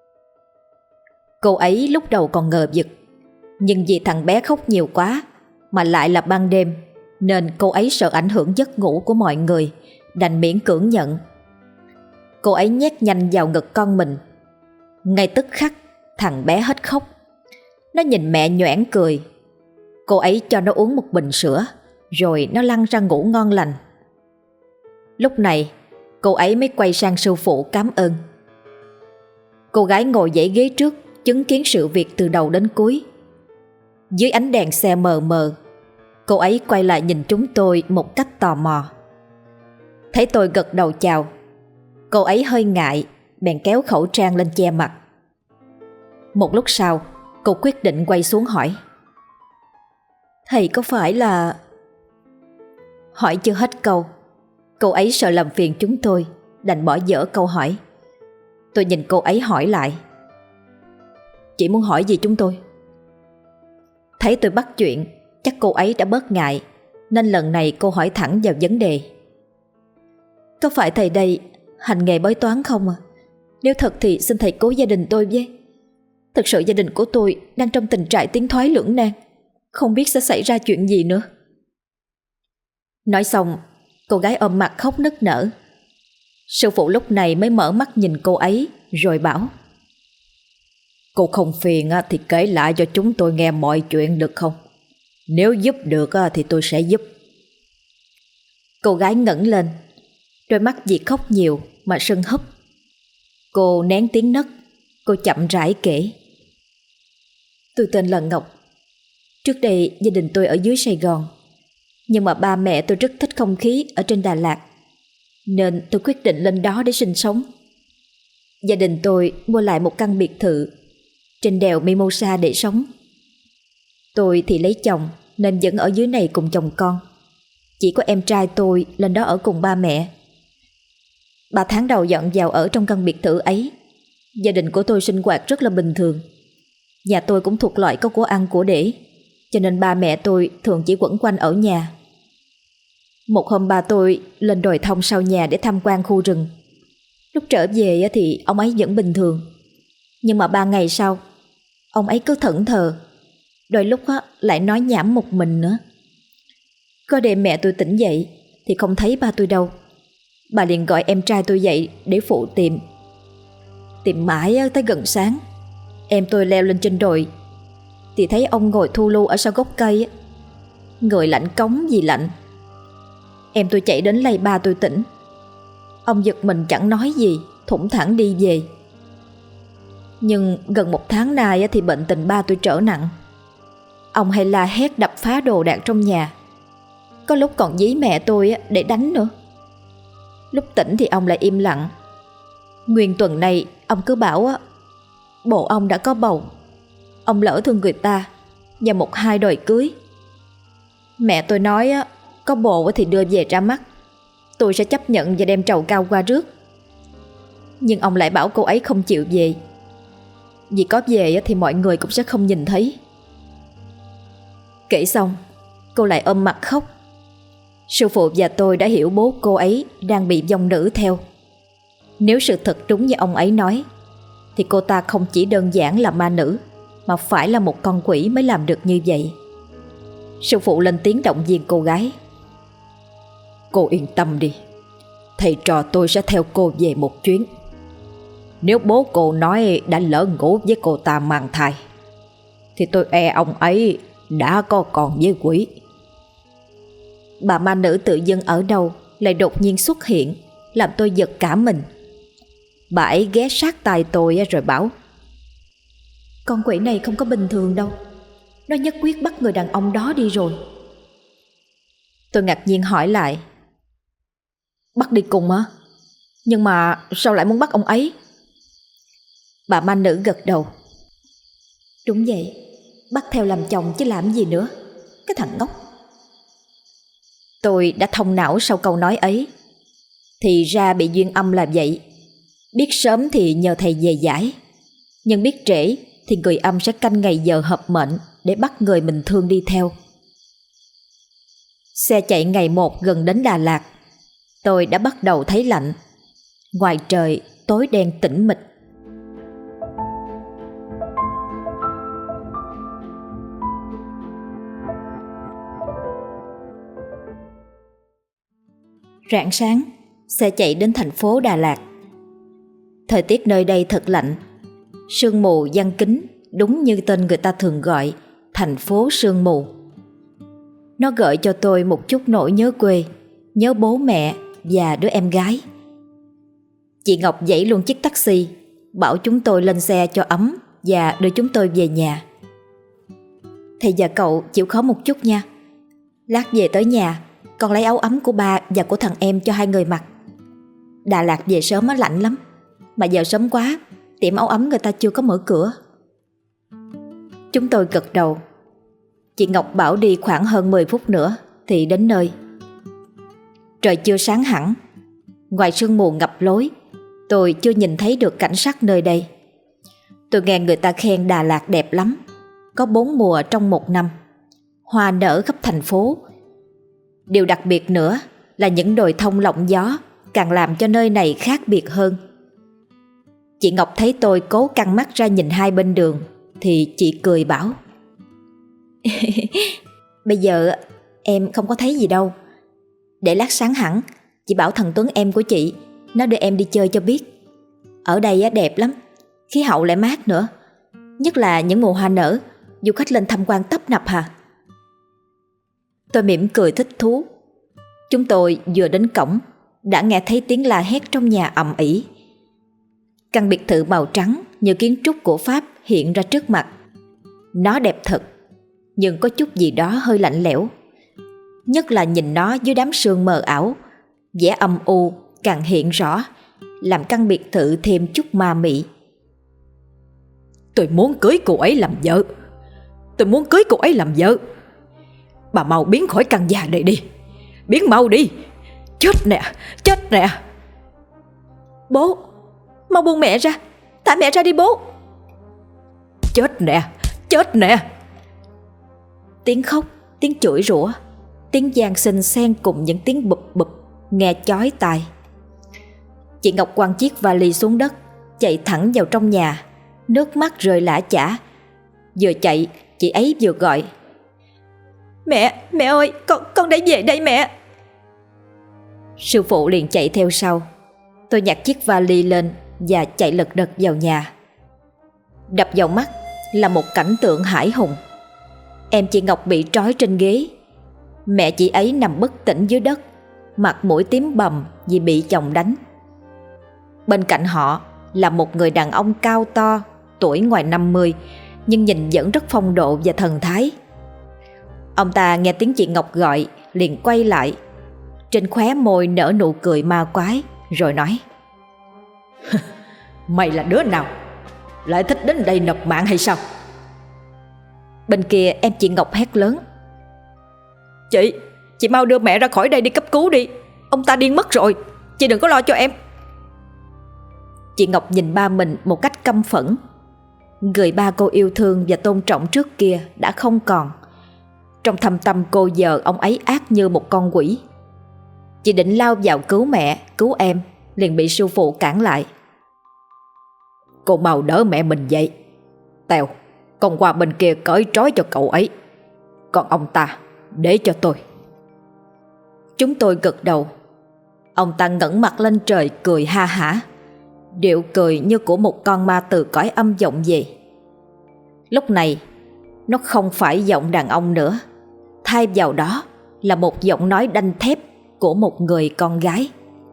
Cô ấy lúc đầu còn ngờ vực, nhưng vì thằng bé khóc nhiều quá, mà lại là ban đêm, nên cô ấy sợ ảnh hưởng giấc ngủ của mọi người, đành miễn cưỡng nhận. Cô ấy nhét nhanh vào ngực con mình. Ngay tức khắc, thằng bé hết khóc. Nó nhìn mẹ nhoẻn cười. Cô ấy cho nó uống một bình sữa, rồi nó lăn ra ngủ ngon lành. Lúc này, cô ấy mới quay sang sư phụ cảm ơn. Cô gái ngồi dãy ghế trước, chứng kiến sự việc từ đầu đến cuối. Dưới ánh đèn xe mờ mờ, cô ấy quay lại nhìn chúng tôi một cách tò mò. Thấy tôi gật đầu chào, cô ấy hơi ngại, bèn kéo khẩu trang lên che mặt. Một lúc sau, cô quyết định quay xuống hỏi: thầy có phải là... Hỏi chưa hết câu, cô ấy sợ làm phiền chúng tôi, đành bỏ dở câu hỏi. Tôi nhìn cô ấy hỏi lại: chị muốn hỏi gì chúng tôi? Thấy tôi bắt chuyện, chắc cô ấy đã bớt ngại, nên lần này cô hỏi thẳng vào vấn đề: có phải thầy đây hành nghề bói toán không à? Nếu thật thì xin thầy cứu gia đình tôi với. Thực sự gia đình của tôi đang trong tình trạng tiến thoái lưỡng nan, không biết sẽ xảy ra chuyện gì nữa. Nói xong, cô gái ôm mặt khóc nức nở. Sư phụ lúc này mới mở mắt nhìn cô ấy, rồi bảo: cô không phiền thì kể lại cho chúng tôi nghe mọi chuyện được không? Nếu giúp được thì tôi sẽ giúp. Cô gái ngẩng lên, đôi mắt vì khóc nhiều mà sưng húp. Cô nén tiếng nấc, cô chậm rãi kể: tôi tên là Ngọc. Trước đây gia đình tôi ở dưới Sài Gòn, nhưng mà ba mẹ tôi rất thích không khí ở trên Đà Lạt, nên tôi quyết định lên đó để sinh sống. Gia đình tôi mua lại một căn biệt thự trên đèo Mimosa để sống. Tôi thì lấy chồng nên vẫn ở dưới này cùng chồng con. Chỉ có em trai tôi lên đó ở cùng ba mẹ. 3 tháng đầu dọn vào ở trong căn biệt thự ấy, gia đình của tôi sinh hoạt rất là bình thường. Nhà tôi cũng thuộc loại có của ăn của để, cho nên ba mẹ tôi thường chỉ quẩn quanh ở nhà. Một hôm ba tôi lên đồi thông sau nhà để tham quan khu rừng. Lúc trở về thì ông ấy vẫn bình thường, nhưng mà 3 ngày sau, ông ấy cứ thẫn thờ, đôi lúc lại nói nhảm một mình nữa. Có đêm mẹ tôi tỉnh dậy thì không thấy ba tôi đâu. Bà liền gọi em trai tôi dậy để phụ tìm. Tìm mãi tới gần sáng, em tôi leo lên trên đồi thì thấy ông ngồi thu lu ở sau gốc cây, người lạnh cống vì lạnh. Em tôi chạy đến lay ba tôi tỉnh. Ông giật mình chẳng nói gì, thủng thẳng đi về. Nhưng gần 1 tháng nay thì bệnh tình ba tôi trở nặng. Ông hay la hét đập phá đồ đạc trong nhà, có lúc còn dí mẹ tôi để đánh nữa. Lúc tỉnh thì ông lại im lặng. Nguyên tuần này ông cứ bảo bộ ông đã có bầu, ông lỡ thương người ta và 1-2 đòi cưới. Mẹ tôi nói có bồ thì đưa về ra mắt, tôi sẽ chấp nhận và đem trầu cao qua rước. Nhưng ông lại bảo cô ấy không chịu về, vì có về thì mọi người cũng sẽ không nhìn thấy. Kể xong, cô lại ôm mặt khóc. Sư phụ và tôi đã hiểu bố cô ấy đang bị vong nữ theo. Nếu sự thật đúng như ông ấy nói, thì cô ta không chỉ đơn giản là ma nữ, mà phải là một con quỷ mới làm được như vậy. Sư phụ lên tiếng động viên cô gái: cô yên tâm đi, thầy trò tôi sẽ theo cô về một chuyến. Nếu bố cô nói đã lỡ ngủ với cô ta mang thai, thì tôi e ông ấy đã có con với quỷ. Bà ma nữ tự dưng ở đâu lại đột nhiên xuất hiện, làm tôi giật cả mình. Bà ấy ghé sát tai tôi rồi bảo: con quỷ này không có bình thường đâu, nó nhất quyết bắt người đàn ông đó đi rồi. Tôi ngạc nhiên hỏi lại: bắt đi cùng hả? Nhưng mà sao lại muốn bắt ông ấy? Bà ma nữ gật đầu: đúng vậy, bắt theo làm chồng chứ làm gì nữa, cái thằng ngốc. Tôi đã thông não sau câu nói ấy. Thì ra bị duyên âm là vậy. Biết sớm thì nhờ thầy về giải, nhưng biết trễ thì người âm sẽ canh ngày giờ hợp mệnh để bắt người mình thương đi theo. Xe chạy ngày một gần đến Đà Lạt, tôi đã bắt đầu thấy lạnh. Ngoài trời tối đen tĩnh mịch. Rạng sáng, xe chạy đến thành phố Đà Lạt. Thời tiết nơi đây thật lạnh. Sương mù giăng kín, đúng như tên người ta thường gọi, thành phố sương mù. Nó gợi cho tôi một chút nỗi nhớ quê, nhớ bố mẹ và đứa em gái. Chị Ngọc dãy luôn chiếc taxi, bảo chúng tôi lên xe cho ấm và đưa chúng tôi về nhà. Thầy và cậu chịu khó một chút nha. Lát về tới nhà, con lấy áo ấm của ba và của thằng em cho hai người mặc. Đà Lạt về sớm á, lạnh lắm. Mà giờ sớm quá, tiệm áo ấm người ta chưa có mở cửa. Chúng tôi gật đầu. Chị Ngọc bảo đi khoảng hơn 10 phút nữa thì đến nơi. Trời chưa sáng hẳn. Ngoài sương mù ngập lối, tôi chưa nhìn thấy được cảnh sắc nơi đây. Tôi nghe người ta khen Đà Lạt đẹp lắm, có 4 mùa trong một năm, hoa nở khắp thành phố. Điều đặc biệt nữa là những đồi thông lộng gió càng làm cho nơi này khác biệt hơn. Chị Ngọc thấy tôi cố căng mắt ra nhìn hai bên đường thì chị cười bảo: Bây giờ em không có thấy gì đâu. Để lát sáng hẳn, chị bảo thằng Tuấn em của chị nó đưa em đi chơi cho biết. Ở đây đẹp lắm, khí hậu lại mát nữa. Nhất là những mùa hoa nở, du khách lên tham quan tấp nập hà. Tôi mỉm cười thích thú. Chúng tôi vừa đến cổng đã nghe thấy tiếng la hét trong nhà ầm ĩ. Căn biệt thự màu trắng như kiến trúc của Pháp hiện ra trước mặt. Nó đẹp thật, nhưng có chút gì đó hơi lạnh lẽo. Nhất là nhìn nó dưới đám sương mờ ảo, vẻ âm u càng hiện rõ, làm căn biệt thự thêm chút ma mị. Tôi muốn cưới cô ấy làm vợ. Tôi muốn cưới cô ấy làm vợ. Bà mau biến khỏi căn nhà này đi. Biến mau đi. Chết nè, chết nè. Bố, mau buông mẹ ra. Thả mẹ ra đi bố. Chết nè, chết nè. Tiếng khóc, tiếng chửi rủa, tiếng van xin xen cùng những tiếng bụp bụp nghe chói tai. Chị Ngọc quăng chiếc vali xuống đất, chạy thẳng vào trong nhà, nước mắt rơi lã chã. Vừa chạy, chị ấy vừa gọi: Mẹ, mẹ ơi, con đã về đây mẹ. Sư phụ liền chạy theo sau. Tôi nhặt chiếc vali lên và chạy lật đật vào nhà. Đập vào mắt là một cảnh tượng hãi hùng. Em chị Ngọc bị trói trên ghế. Mẹ chị ấy nằm bất tỉnh dưới đất, mặt mũi tím bầm vì bị chồng đánh. Bên cạnh họ là một người đàn ông cao to, tuổi ngoài 50, nhưng nhìn vẫn rất phong độ và thần thái. Ông ta nghe tiếng chị Ngọc gọi liền quay lại, trên khóe môi nở nụ cười ma quái, rồi nói: Mày là đứa nào? Lại thích đến đây nộp mạng hay sao? Bên kia em chị Ngọc hét lớn: Chị mau đưa mẹ ra khỏi đây đi cấp cứu đi. Ông ta điên mất rồi. Chị đừng có lo cho em. Chị Ngọc nhìn ba mình một cách căm phẫn. Người ba cô yêu thương và tôn trọng trước kia đã không còn. Trong thâm tâm cô giờ ông ấy ác như một con quỷ. Chị định lao vào cứu mẹ, cứu em, liền bị sư phụ cản lại. Cô mau đỡ mẹ mình dậy. Tèo, con qua bên kia cởi trói cho cậu ấy. Còn ông ta để cho tôi. Chúng tôi gật đầu. Ông ta ngẩng mặt lên trời cười ha hả, điệu cười như của một con ma từ cõi âm vọng về. Lúc này nó không phải giọng đàn ông nữa, thay vào đó là một giọng nói đanh thép của một người con gái.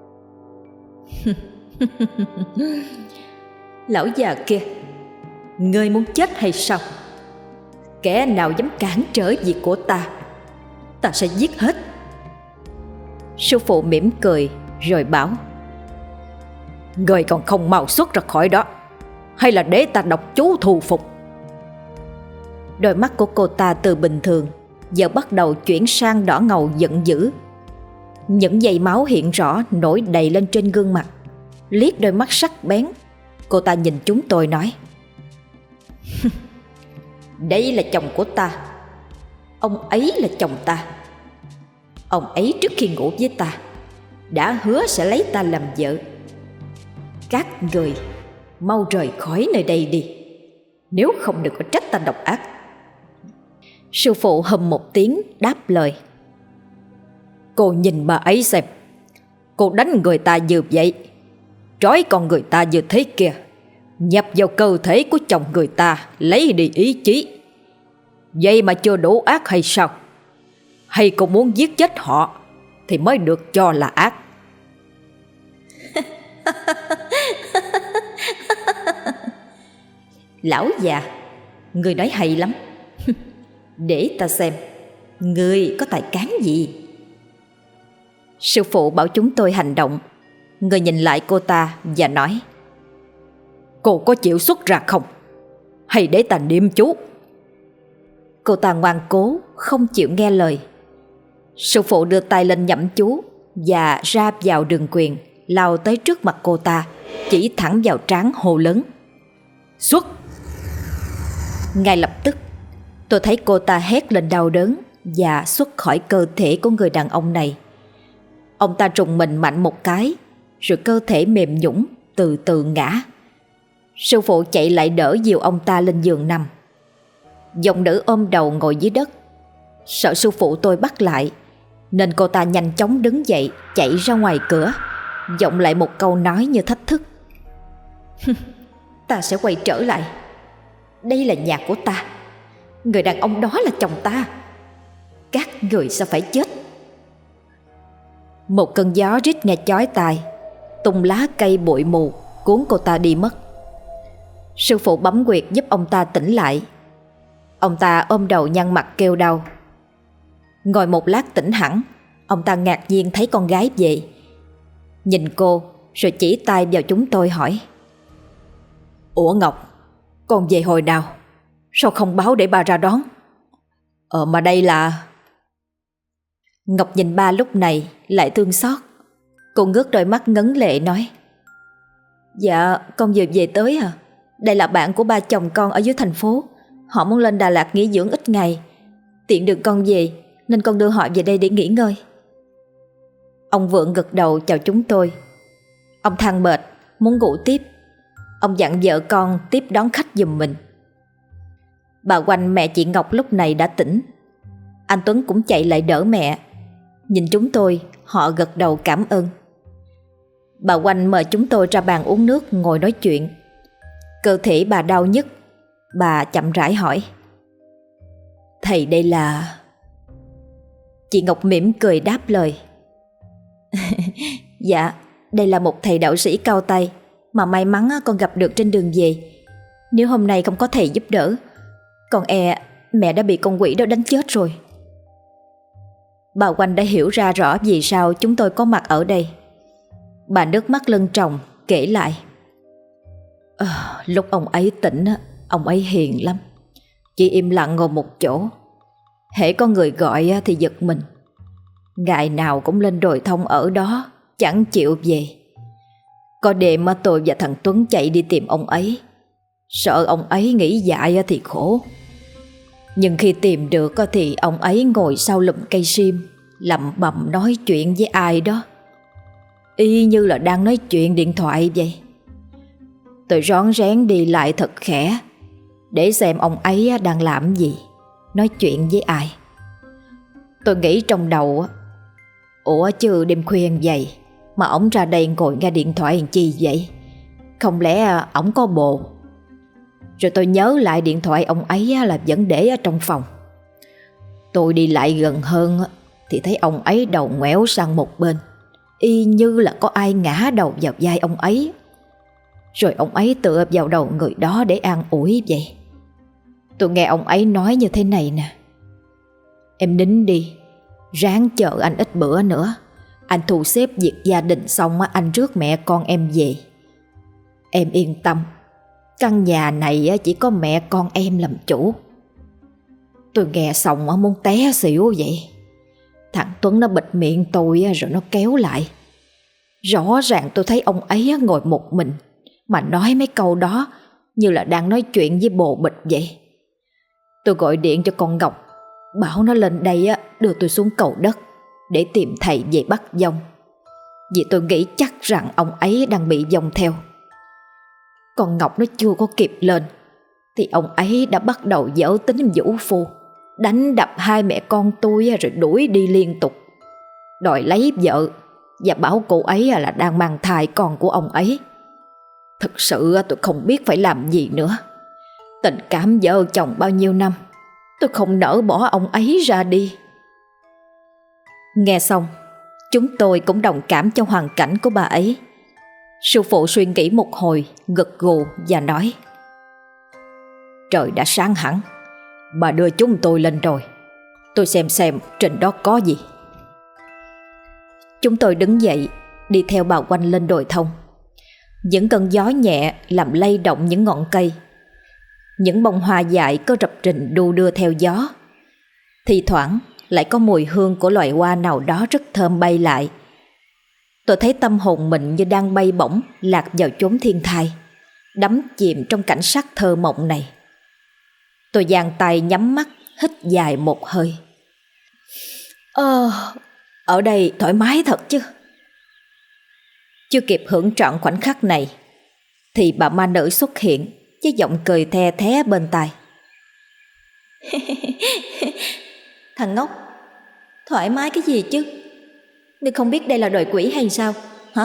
Lão già kia, ngươi muốn chết hay sao? Kẻ nào dám cản trở việc của ta, ta sẽ giết hết. Sư phụ mỉm cười rồi bảo: Ngươi còn không mau xuất ra khỏi đó, hay là để ta đọc chú thù phục? Đôi mắt của cô ta từ bình thường giờ bắt đầu chuyển sang đỏ ngầu giận dữ. Những dây máu hiện rõ nổi đầy lên trên gương mặt. Liếc đôi mắt sắc bén, cô ta nhìn chúng tôi nói: Đây là chồng của ta. Ông ấy là chồng ta. Ông ấy trước khi ngủ với ta đã hứa sẽ lấy ta làm vợ. Các người mau rời khỏi nơi đây đi, nếu không đừng có trách ta độc ác. Sư phụ hừm một tiếng đáp lời: Cô nhìn bà ấy xem, cô đánh người ta như vậy, trói con người ta như thế kia, nhập vào cơ thể của chồng người ta, lấy đi ý chí. Vậy mà chưa đủ ác hay sao? Hay cô muốn giết chết họ thì mới được cho là ác? Lão già, người nói hay lắm. Để ta xem người có tài cán gì. Sư phụ bảo chúng tôi hành động. Người nhìn lại cô ta và nói: Cô có chịu xuất ra không? Hay để ta niệm chú? Cô ta ngoan cố không chịu nghe lời. Sư phụ đưa tay lên nhẩm chú và ra vào đường quyền, lao tới trước mặt cô ta, chỉ thẳng vào trán hô lớn: Xuất! Ngay lập tức tôi thấy cô ta hét lên đau đớn và xuất khỏi cơ thể của người đàn ông này. Ông ta trùng mình mạnh một cái, rồi cơ thể mềm nhũn từ từ ngã. Sư phụ chạy lại đỡ dìu ông ta lên giường nằm. Dòng nữ ôm đầu ngồi dưới đất. Sợ sư phụ tôi bắt lại nên cô ta nhanh chóng đứng dậy, chạy ra ngoài cửa, vọng lại một câu nói như thách thức: Ta sẽ quay trở lại. Đây là nhà của ta. Người đàn ông đó là chồng ta. Các người sẽ phải chết. Một cơn gió rít nghe chói tai, tung lá cây bụi mù cuốn cô ta đi mất. Sư phụ bấm huyệt giúp ông ta tỉnh lại. Ông ta ôm đầu nhăn mặt kêu đau. Ngồi một lát tỉnh hẳn, ông ta ngạc nhiên thấy con gái về. Nhìn cô rồi chỉ tay vào chúng tôi hỏi: Ủa Ngọc, con về hồi nào? Sao không báo để ba ra đón? Mà đây là... Ngọc nhìn ba lúc này lại thương xót. Cô ngước đôi mắt ngấn lệ nói: Dạ con vừa về tới à. Đây là bạn của ba chồng con ở dưới thành phố. Họ muốn lên Đà Lạt nghỉ dưỡng ít ngày. Tiện đường con về nên con đưa họ về đây để nghỉ ngơi. Ông Vượng gật đầu chào chúng tôi. Ông than mệt muốn ngủ tiếp. Ông dặn vợ con tiếp đón khách giùm mình. Bà Oanh mẹ chị Ngọc lúc này đã tỉnh. Anh Tuấn cũng chạy lại đỡ mẹ. Nhìn chúng tôi, họ gật đầu cảm ơn. Bà Oanh mời chúng tôi ra bàn uống nước ngồi nói chuyện. Cơ thể bà đau nhức. Bà chậm rãi hỏi: Thầy đây là... Chị Ngọc mỉm cười đáp lời: Dạ, đây là một thầy đạo sĩ cao tay mà may mắn con gặp được trên đường về. Nếu hôm nay không có thầy giúp đỡ, con mẹ đã bị con quỷ đó đánh chết rồi. Bà Oanh đã hiểu ra rõ vì sao chúng tôi có mặt ở đây. Bà nước mắt lưng tròng kể lại: Lúc ông ấy tỉnh, ông ấy hiền lắm, chỉ im lặng ngồi một chỗ. Hễ có người gọi thì giật mình. Ngày nào cũng lên đồi thông ở đó, chẳng chịu về. Có đêm tôi và thằng Tuấn chạy đi tìm ông ấy, sợ ông ấy nghĩ dại thì khổ. Nhưng khi tìm được thì ông ấy ngồi sau lùm cây sim, lẩm bẩm nói chuyện với ai đó, y như là đang nói chuyện điện thoại vậy. Tôi rón rén đi lại thật khẽ để xem ông ấy đang làm gì, nói chuyện với ai. Tôi nghĩ trong đầu: Ủa chứ đêm khuya vậy mà ổng ra đây ngồi nghe điện thoại làm chi vậy? Không lẽ ổng có bồ? Rồi tôi nhớ lại điện thoại ông ấy là vẫn để ở trong phòng. Tôi đi lại gần hơn thì thấy ông ấy đầu ngoẻo sang một bên, y như là có ai ngã đầu vào vai ông ấy. Rồi ông ấy tựa vào đầu người đó để an ủi vậy. Tôi nghe ông ấy nói như thế này nè: Em nín đi, ráng chờ anh ít bữa nữa. Anh thu xếp việc gia đình xong anh rước mẹ con em về. Em yên tâm, căn nhà này chỉ có mẹ con em làm chủ. Tôi nghe xong muốn té xỉu vậy. Thằng Tuấn nó bịt miệng tôi rồi nó kéo lại. Rõ ràng tôi thấy ông ấy ngồi một mình mà nói mấy câu đó như là đang nói chuyện với bồ bịch vậy. Tôi gọi điện cho con Ngọc, bảo nó lên đây đưa tôi xuống cầu đất để tìm thầy về bắt dông, vì tôi nghĩ chắc rằng ông ấy đang bị dông theo. Con Ngọc nó chưa có kịp lên thì ông ấy đã bắt đầu dở tính vũ phu, đánh đập hai mẹ con tôi rồi đuổi đi liên tục, đòi lấy vợ và bảo cô ấy là đang mang thai con của ông ấy. Thực sự tôi không biết phải làm gì nữa. Tình cảm vợ chồng bao nhiêu năm, tôi không nỡ bỏ ông ấy ra đi. Nghe xong, chúng tôi cũng đồng cảm cho hoàn cảnh của bà ấy. Sư phụ suy nghĩ một hồi, gật gù và nói: Trời đã sáng hẳn, bà đưa chúng tôi lên rồi. Tôi xem trên đó có gì. Chúng tôi đứng dậy, đi theo bà Oanh lên đồi thông. Những cơn gió nhẹ làm lay động những ngọn cây. Những bông hoa dại có rập rình đu đưa theo gió. Thì thoảng lại có mùi hương của loài hoa nào đó rất thơm bay lại. Tôi thấy tâm hồn mình như đang bay bổng lạc vào chốn thiên thai, đắm chìm trong cảnh sắc thơ mộng này. Tôi giang tay nhắm mắt, hít dài một hơi. Ở đây thoải mái thật chứ. Chưa kịp hưởng trọn khoảnh khắc này thì bà ma nữ xuất hiện với giọng cười the thé bên tai. Thằng ngốc, thoải mái cái gì chứ? Ngươi không biết đây là đồi quỷ hay sao hả?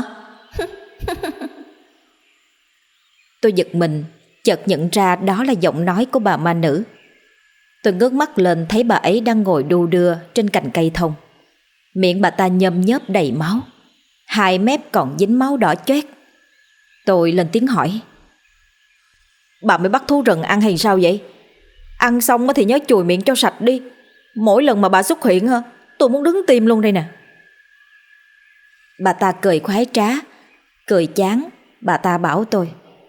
Tôi giật mình, chợt nhận ra đó là giọng nói của bà ma nữ. Tôi ngước mắt lên thấy bà ấy đang ngồi đu đưa trên cành cây thông. Miệng bà ta nhơm nhớp đầy máu, hai mép còn dính máu đỏ chót. Tôi lên tiếng hỏi: Bà mới bắt thú rừng ăn hay sao vậy? Ăn xong thì nhớ chùi miệng cho sạch đi. Mỗi lần mà bà xuất hiện tôi muốn đứng tim luôn đây nè. Bà ta cười khoái trá, cười chán. Bà ta bảo tôi: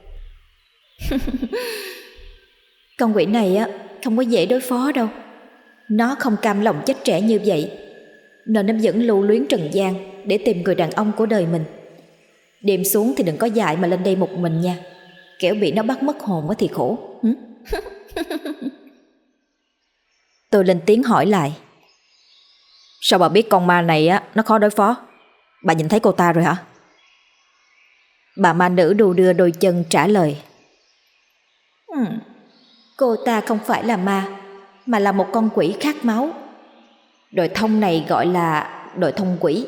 Con quỷ này không có dễ đối phó đâu. Nó không cam lòng chết trẻ như vậy, nên nó vẫn lưu luyến trần gian để tìm người đàn ông của đời mình. Đêm xuống thì đừng có dại mà lên đây một mình nha, kẻo bị nó bắt mất hồn thì khổ. Tôi lên tiếng hỏi lại: Sao bà biết con ma này nó khó đối phó? Bà nhìn thấy cô ta rồi hả? Bà ma nữ đu đưa đôi chân trả lời: Cô ta không phải là ma, mà là một con quỷ khát máu. Đồi thông này gọi là đồi thông quỷ.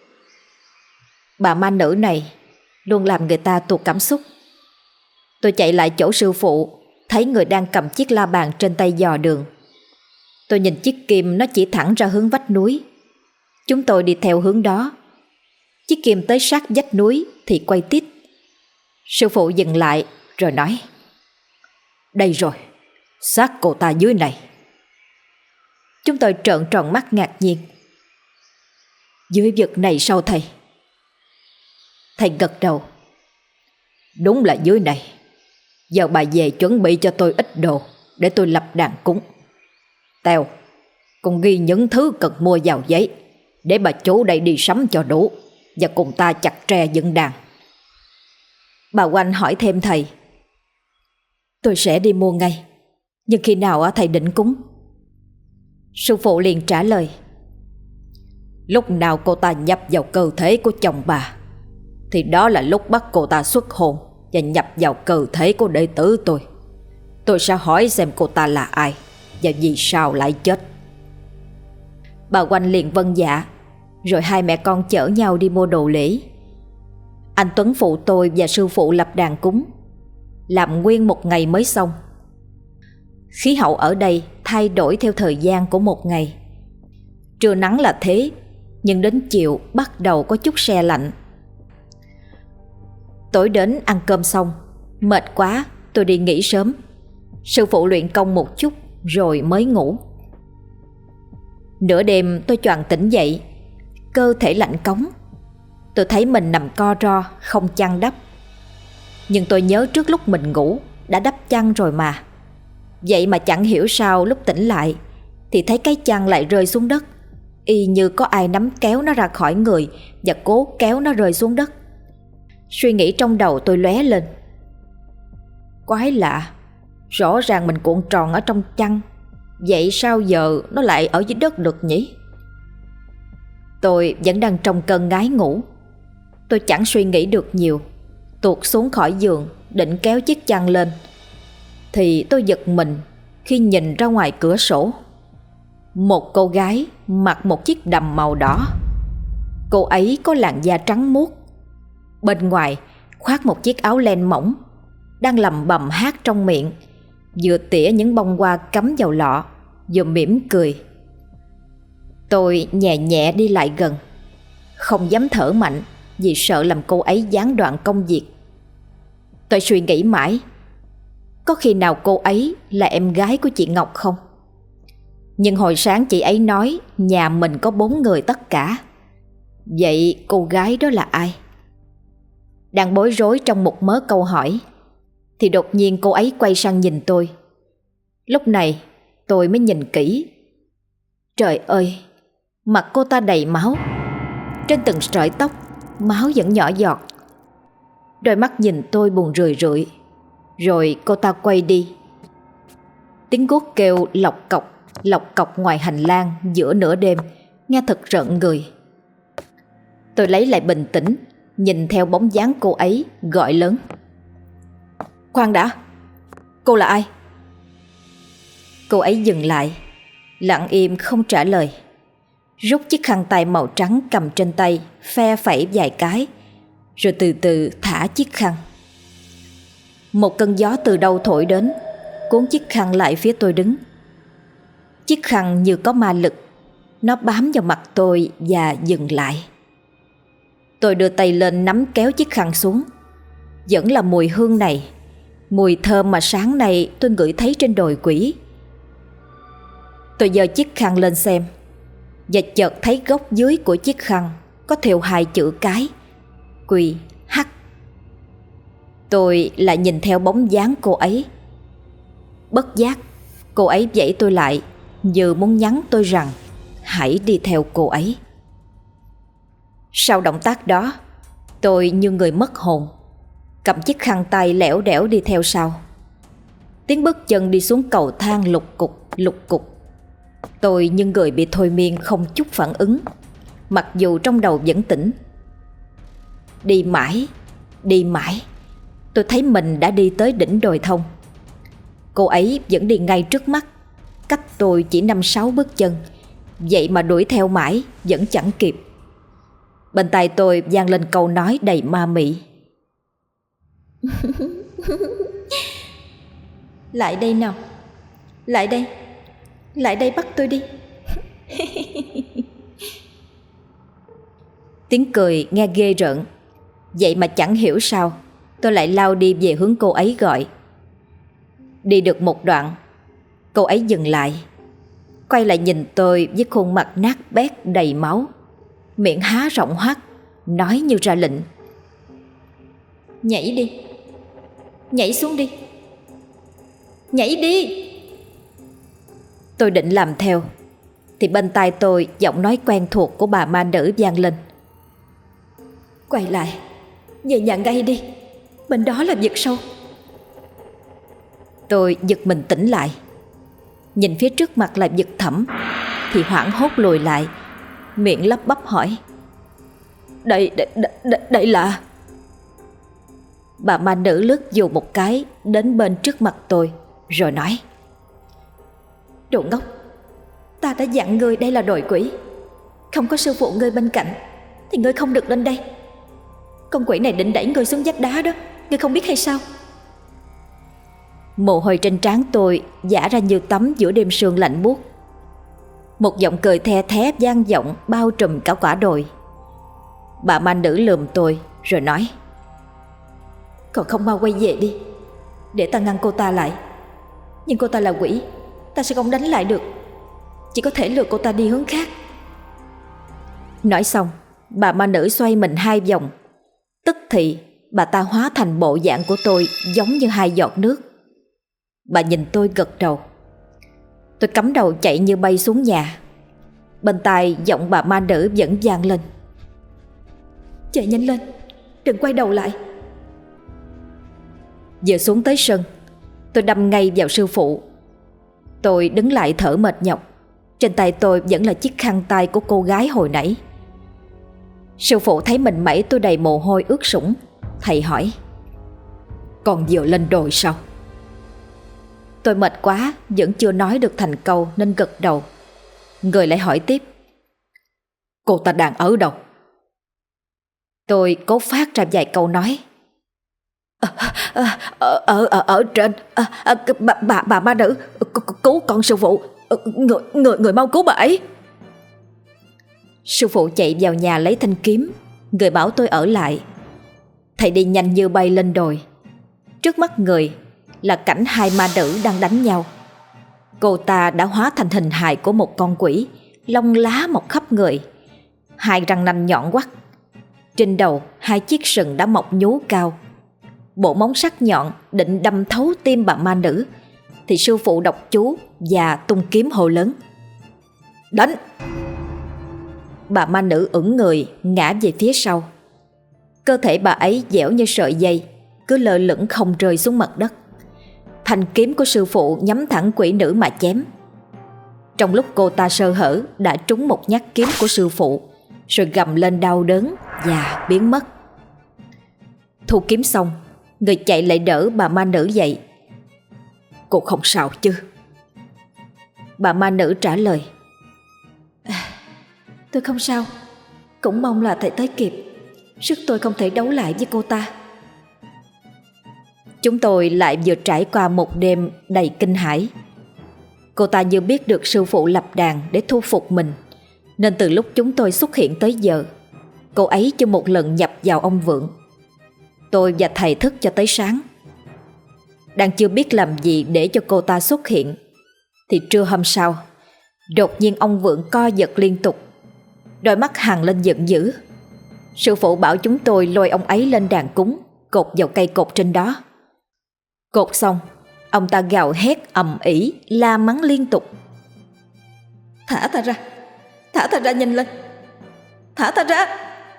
Bà ma nữ này luôn làm người ta tuột cảm xúc. Tôi chạy lại chỗ sư phụ, thấy người đang cầm chiếc la bàn trên tay dò đường. Tôi nhìn chiếc kim nó chỉ thẳng ra hướng vách núi. Chúng tôi đi theo hướng đó. Chiếc kim tới sát vách núi thì quay tít. Sư phụ dừng lại rồi nói: Đây rồi, xác cô ta dưới này. Chúng tôi trợn tròn mắt ngạc nhiên. Dưới vực này sao thầy? Thầy gật đầu: Đúng là dưới này. Giờ bà về chuẩn bị cho tôi ít đồ để tôi lập đàn cúng. Tèo, con ghi những thứ cần mua vào giấy để bà chủ đây đi sắm cho đủ, và cùng ta chặt tre dựng đàn. Bà Oanh hỏi thêm thầy: Tôi sẽ đi mua ngay, nhưng khi nào thầy định cúng? Sư phụ liền trả lời: Lúc nào cô ta nhập vào cơ thể của chồng bà thì đó là lúc bắt cô ta xuất hồn và nhập vào cơ thể của đệ tử tôi. Tôi sẽ hỏi xem cô ta là ai và vì sao lại chết. Bà Oanh liền vâng dạ. Rồi hai mẹ con chở nhau đi mua đồ lễ. Anh Tuấn phụ tôi và sư phụ lập đàn cúng, làm nguyên một ngày mới xong. Khí hậu ở đây thay đổi theo thời gian của một ngày. Trưa nắng là thế, nhưng đến chiều bắt đầu có chút se lạnh. Tối đến ăn cơm xong, mệt quá tôi đi nghỉ sớm. Sư phụ luyện công một chút rồi mới ngủ. Nửa đêm tôi choàng tỉnh dậy, cơ thể lạnh cống. Tôi thấy mình nằm co ro, không chăn đắp. Nhưng tôi nhớ trước lúc mình ngủ đã đắp chăn rồi mà. Vậy mà chẳng hiểu sao lúc tỉnh lại thì thấy cái chăn lại rơi xuống đất. y như có ai nắm kéo nó ra khỏi người và cố kéo nó rơi xuống đất. Suy nghĩ trong đầu tôi lóe lên. Quái lạ, rõ ràng mình cuộn tròn ở trong chăn, vậy sao giờ nó lại ở dưới đất được nhỉ? Tôi vẫn đang trong cơn ngái ngủ. Tôi chẳng suy nghĩ được nhiều, tuột xuống khỏi giường định kéo chiếc chăn lên, thì tôi giật mình khi nhìn ra ngoài cửa sổ. Một cô gái mặc một chiếc đầm màu đỏ. Cô ấy có làn da trắng muốt, bên ngoài khoác một chiếc áo len mỏng, đang lầm bầm hát trong miệng, vừa tỉa những bông hoa cắm vào lọ, vừa mỉm cười. Tôi nhẹ nhẹ đi lại gần, không dám thở mạnh vì sợ làm cô ấy gián đoạn công việc. Tôi suy nghĩ mãi, có khi nào cô ấy là em gái của chị Ngọc không? Nhưng hồi sáng chị ấy nói nhà mình có 4 người tất cả. Vậy cô gái đó là ai? Đang bối rối trong một mớ câu hỏi thì đột nhiên cô ấy quay sang nhìn tôi. Lúc này tôi mới nhìn kỹ. Trời ơi, mặt cô ta đầy máu, trên từng sợi tóc máu vẫn nhỏ giọt. Đôi mắt nhìn tôi buồn rười rượi, rồi cô ta quay đi. Tiếng guốc kêu lọc cọc ngoài hành lang giữa nửa đêm nghe thật rợn người. Tôi lấy lại bình tĩnh, nhìn theo bóng dáng cô ấy, gọi lớn. Khoan đã, cô là ai? Cô ấy dừng lại, lặng im không trả lời, rút chiếc khăn tay màu trắng cầm trên tay phe phẩy vài cái, rồi từ từ thả chiếc khăn. Một cơn gió từ đâu thổi đến, cuốn chiếc khăn lại phía tôi đứng. Chiếc khăn như có ma lực, nó bám vào mặt tôi và dừng lại. Tôi đưa tay lên nắm kéo chiếc khăn xuống. Vẫn là mùi hương này, mùi thơm mà sáng nay tôi ngửi thấy trên đồi quỷ. Tôi giơ chiếc khăn lên xem, và chợt thấy góc dưới của chiếc khăn có thêu 2 chữ cái: QH. Tôi lại nhìn theo bóng dáng cô ấy. Bất giác cô ấy vẫy tôi lại, như muốn nhắn tôi rằng hãy đi theo cô ấy. Sau động tác đó, tôi như người mất hồn, cầm chiếc khăn tay lẻo đẻo đi theo sau. Tiếng bước chân đi xuống cầu thang lục cục. Tôi như người bị thôi miên không chút phản ứng, mặc dù trong đầu vẫn tỉnh. Đi mãi, tôi thấy mình đã đi tới đỉnh đồi thông. Cô ấy vẫn đi ngay trước mắt, cách tôi chỉ 5-6 bước chân. Vậy mà đuổi theo mãi vẫn chẳng kịp. Bên tai tôi vang lên câu nói đầy ma mị. Lại đây nào, lại đây bắt tôi đi. Tiếng cười nghe ghê rợn. Vậy mà chẳng hiểu sao tôi lại lao đi về hướng cô ấy gọi. Đi được một đoạn, cô ấy dừng lại, quay lại nhìn tôi với khuôn mặt nát bét đầy máu, miệng há rộng hoắt, nói như ra lệnh. Nhảy đi, nhảy xuống đi, nhảy đi. Tôi định làm theo thì bên tai tôi giọng nói quen thuộc của bà ma nữ vang lên. Quay lại, về nhà ngay đi, bên đó là vực sâu. Tôi giật mình tỉnh lại, nhìn phía trước mặt là vực thẳm thì hoảng hốt lùi lại, miệng lắp bắp hỏi. Đây là... Bà ma nữ lướt dù một cái đến bên trước mặt tôi, rồi nói. Đồ ngốc, ta đã dặn ngươi đây là đồi quỷ, không có sư phụ ngươi bên cạnh thì ngươi không được lên đây. Con quỷ này định đẩy ngươi xuống vách đá đó, ngươi không biết hay sao? Mồ hôi trên trán tôi vã ra như tắm giữa đêm sương lạnh buốt. Một giọng cười the thé vang vọng bao trùm cả quả đồi. Bà ma nữ lườm tôi rồi nói. Còn không mau quay về đi, để ta ngăn cô ta lại. Nhưng cô ta là quỷ, ta sẽ không đánh lại được, chỉ có thể lừa cô ta đi hướng khác. Nói xong, bà ma nữ xoay mình 2 vòng. Tức thì bà ta hóa thành bộ dạng của tôi, giống như 2 giọt nước. Bà nhìn tôi gật đầu. Tôi cắm đầu chạy như bay xuống nhà. Bên tai giọng bà ma nữ vẫn vang lên: "Chạy nhanh lên, đừng quay đầu lại." Vừa xuống tới sân, tôi đâm ngay vào sư phụ. Tôi đứng lại thở mệt nhọc. Trên tay tôi vẫn là chiếc khăn tay của cô gái hồi nãy. Sư phụ thấy mình mẩy tôi đầy mồ hôi ướt sũng. Thầy hỏi: "Con vừa lên đồi sao?" Tôi mệt quá, vẫn chưa nói được thành câu nên gật đầu. Người lại hỏi tiếp: "Cô ta đang ở đâu?" Tôi cố phát ra vài câu nói: Ở trên, bà ma nữ, cứu con sư phụ, người mau cứu bà ấy." Sư phụ chạy vào nhà lấy thanh kiếm. Người bảo tôi ở lại. Thầy đi nhanh như bay lên đồi. Trước mắt người là cảnh hai ma nữ đang đánh nhau. Cô ta đã hóa thành hình hài của một con quỷ, lông lá mọc khắp người, hai răng nanh nhọn quắt. Trên đầu hai chiếc sừng đã mọc nhú cao. Bộ móng sắc nhọn định đâm thấu tim bà ma nữ, thì sư phụ đọc chú và tung kiếm hô lớn: "Đánh!" Bà ma nữ ưỡn người ngã về phía sau. Cơ thể bà ấy dẻo như sợi dây, cứ lơ lửng không rơi xuống mặt đất. Thanh kiếm của sư phụ nhắm thẳng quỷ nữ mà chém. Trong lúc cô ta sơ hở đã trúng một nhát kiếm của sư phụ, rồi gầm lên đau đớn và biến mất. Thu kiếm xong, người chạy lại đỡ bà ma nữ dậy: "Cô không sao chứ?" Bà ma nữ trả lời: "Tôi không sao, cũng mong là thầy tới kịp. Sức tôi không thể đấu lại với cô ta." Chúng tôi lại vừa trải qua một đêm đầy kinh hãi. Cô ta như biết được sư phụ lập đàn để thu phục mình, nên từ lúc chúng tôi xuất hiện tới giờ, cô ấy chưa một lần nhập vào ông Vượng. Tôi và thầy thức cho tới sáng. Đang chưa biết làm gì để cho cô ta xuất hiện, thì trưa hôm sau, đột nhiên ông Vượng co giật liên tục, đôi mắt hằn lên giận dữ. Sư phụ bảo chúng tôi lôi ông ấy lên đàn cúng, cột vào cây cột trên đó. Cột xong, ông ta gào hét ầm ĩ, la mắng liên tục: "Thả ta ra! Thả ta ra nhanh lên! Thả ta ra!"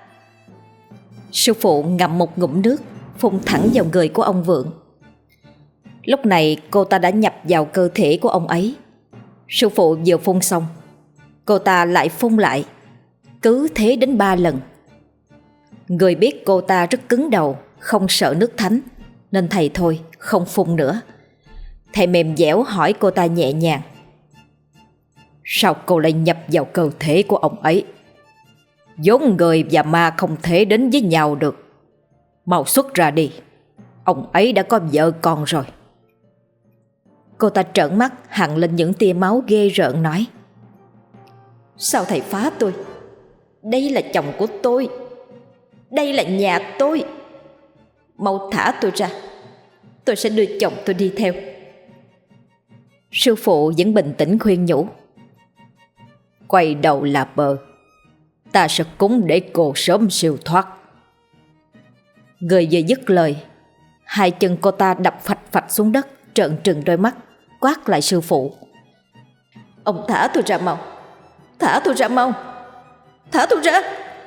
Sư phụ ngậm một ngụm nước, phun thẳng vào người của ông Vượng. Lúc này cô ta đã nhập vào cơ thể của ông ấy. Sư phụ vừa phun xong, cô ta lại phun lại, cứ thế đến 3 lần. Người biết cô ta rất cứng đầu, không sợ nước thánh, nên thầy thôi không phun nữa. Thầy mềm dẻo hỏi cô ta nhẹ nhàng: "Sao cô lại nhập vào cơ thể của ông ấy? Vốn người và ma không thể đến với nhau được. Mau xuất ra đi, ông ấy đã có vợ con rồi." Cô ta trợn mắt hằn lên những tia máu ghê rợn nói: "Sao thầy phá tôi? Đây là chồng của tôi, đây là nhà tôi. Mau thả tôi ra, tôi sẽ đưa chồng tôi đi theo." Sư phụ vẫn bình tĩnh khuyên nhủ: "Quay đầu là bờ, ta sẽ cúng để cô sớm siêu thoát." Người vừa dứt lời, hai chân cô ta đập phạch phạch xuống đất, trợn trừng đôi mắt, quát lại sư phụ: "Ông thả tôi ra mau! Thả tôi ra mau! Thả tôi ra!"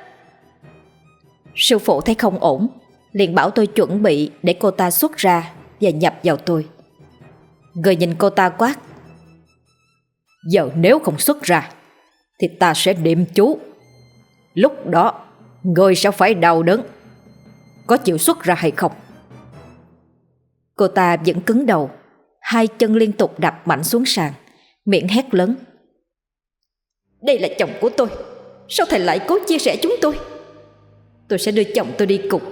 Sư phụ thấy không ổn, liền bảo tôi chuẩn bị để cô ta xuất ra và nhập vào tôi. Người nhìn cô ta quát: "Giờ nếu không xuất ra thì ta sẽ niệm chú. Lúc đó người sẽ phải đau đớn. Có chịu xuất ra hay không?" Cô ta vẫn cứng đầu, hai chân liên tục đập mạnh xuống sàn, miệng hét lớn: "Đây là chồng của tôi, sao thầy lại cố chia rẽ chúng tôi? Tôi sẽ đưa chồng tôi đi cùng."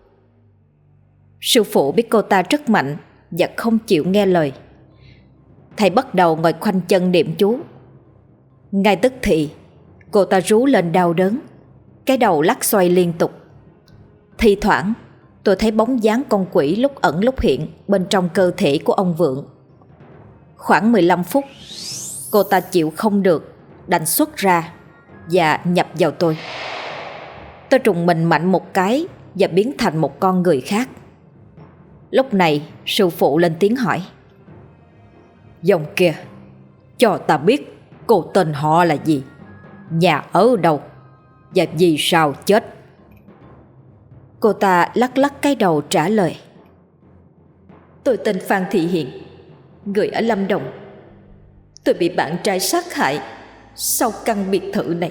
Sư phụ biết cô ta rất mạnh và không chịu nghe lời. Thầy bắt đầu ngồi khoanh chân niệm chú. Ngay tức thì cô ta rú lên đau đớn, cái đầu lắc xoay liên tục. Thi thoảng tôi thấy bóng dáng con quỷ lúc ẩn lúc hiện bên trong cơ thể của ông Vượng. Khoảng 15 phút, cô ta chịu không được, đành xuất ra và nhập vào tôi. Tôi trùng mình mạnh một cái và biến thành một con người khác. Lúc này sư phụ lên tiếng hỏi: "Dòng kia, cho ta biết cô tên họ là gì, nhà ở đâu và vì sao chết? Cô ta lắc lắc cái đầu trả lời: Tôi tên Phan Thị Hiền, người ở Lâm Đồng. Tôi bị bạn trai sát hại sau căn biệt thự này.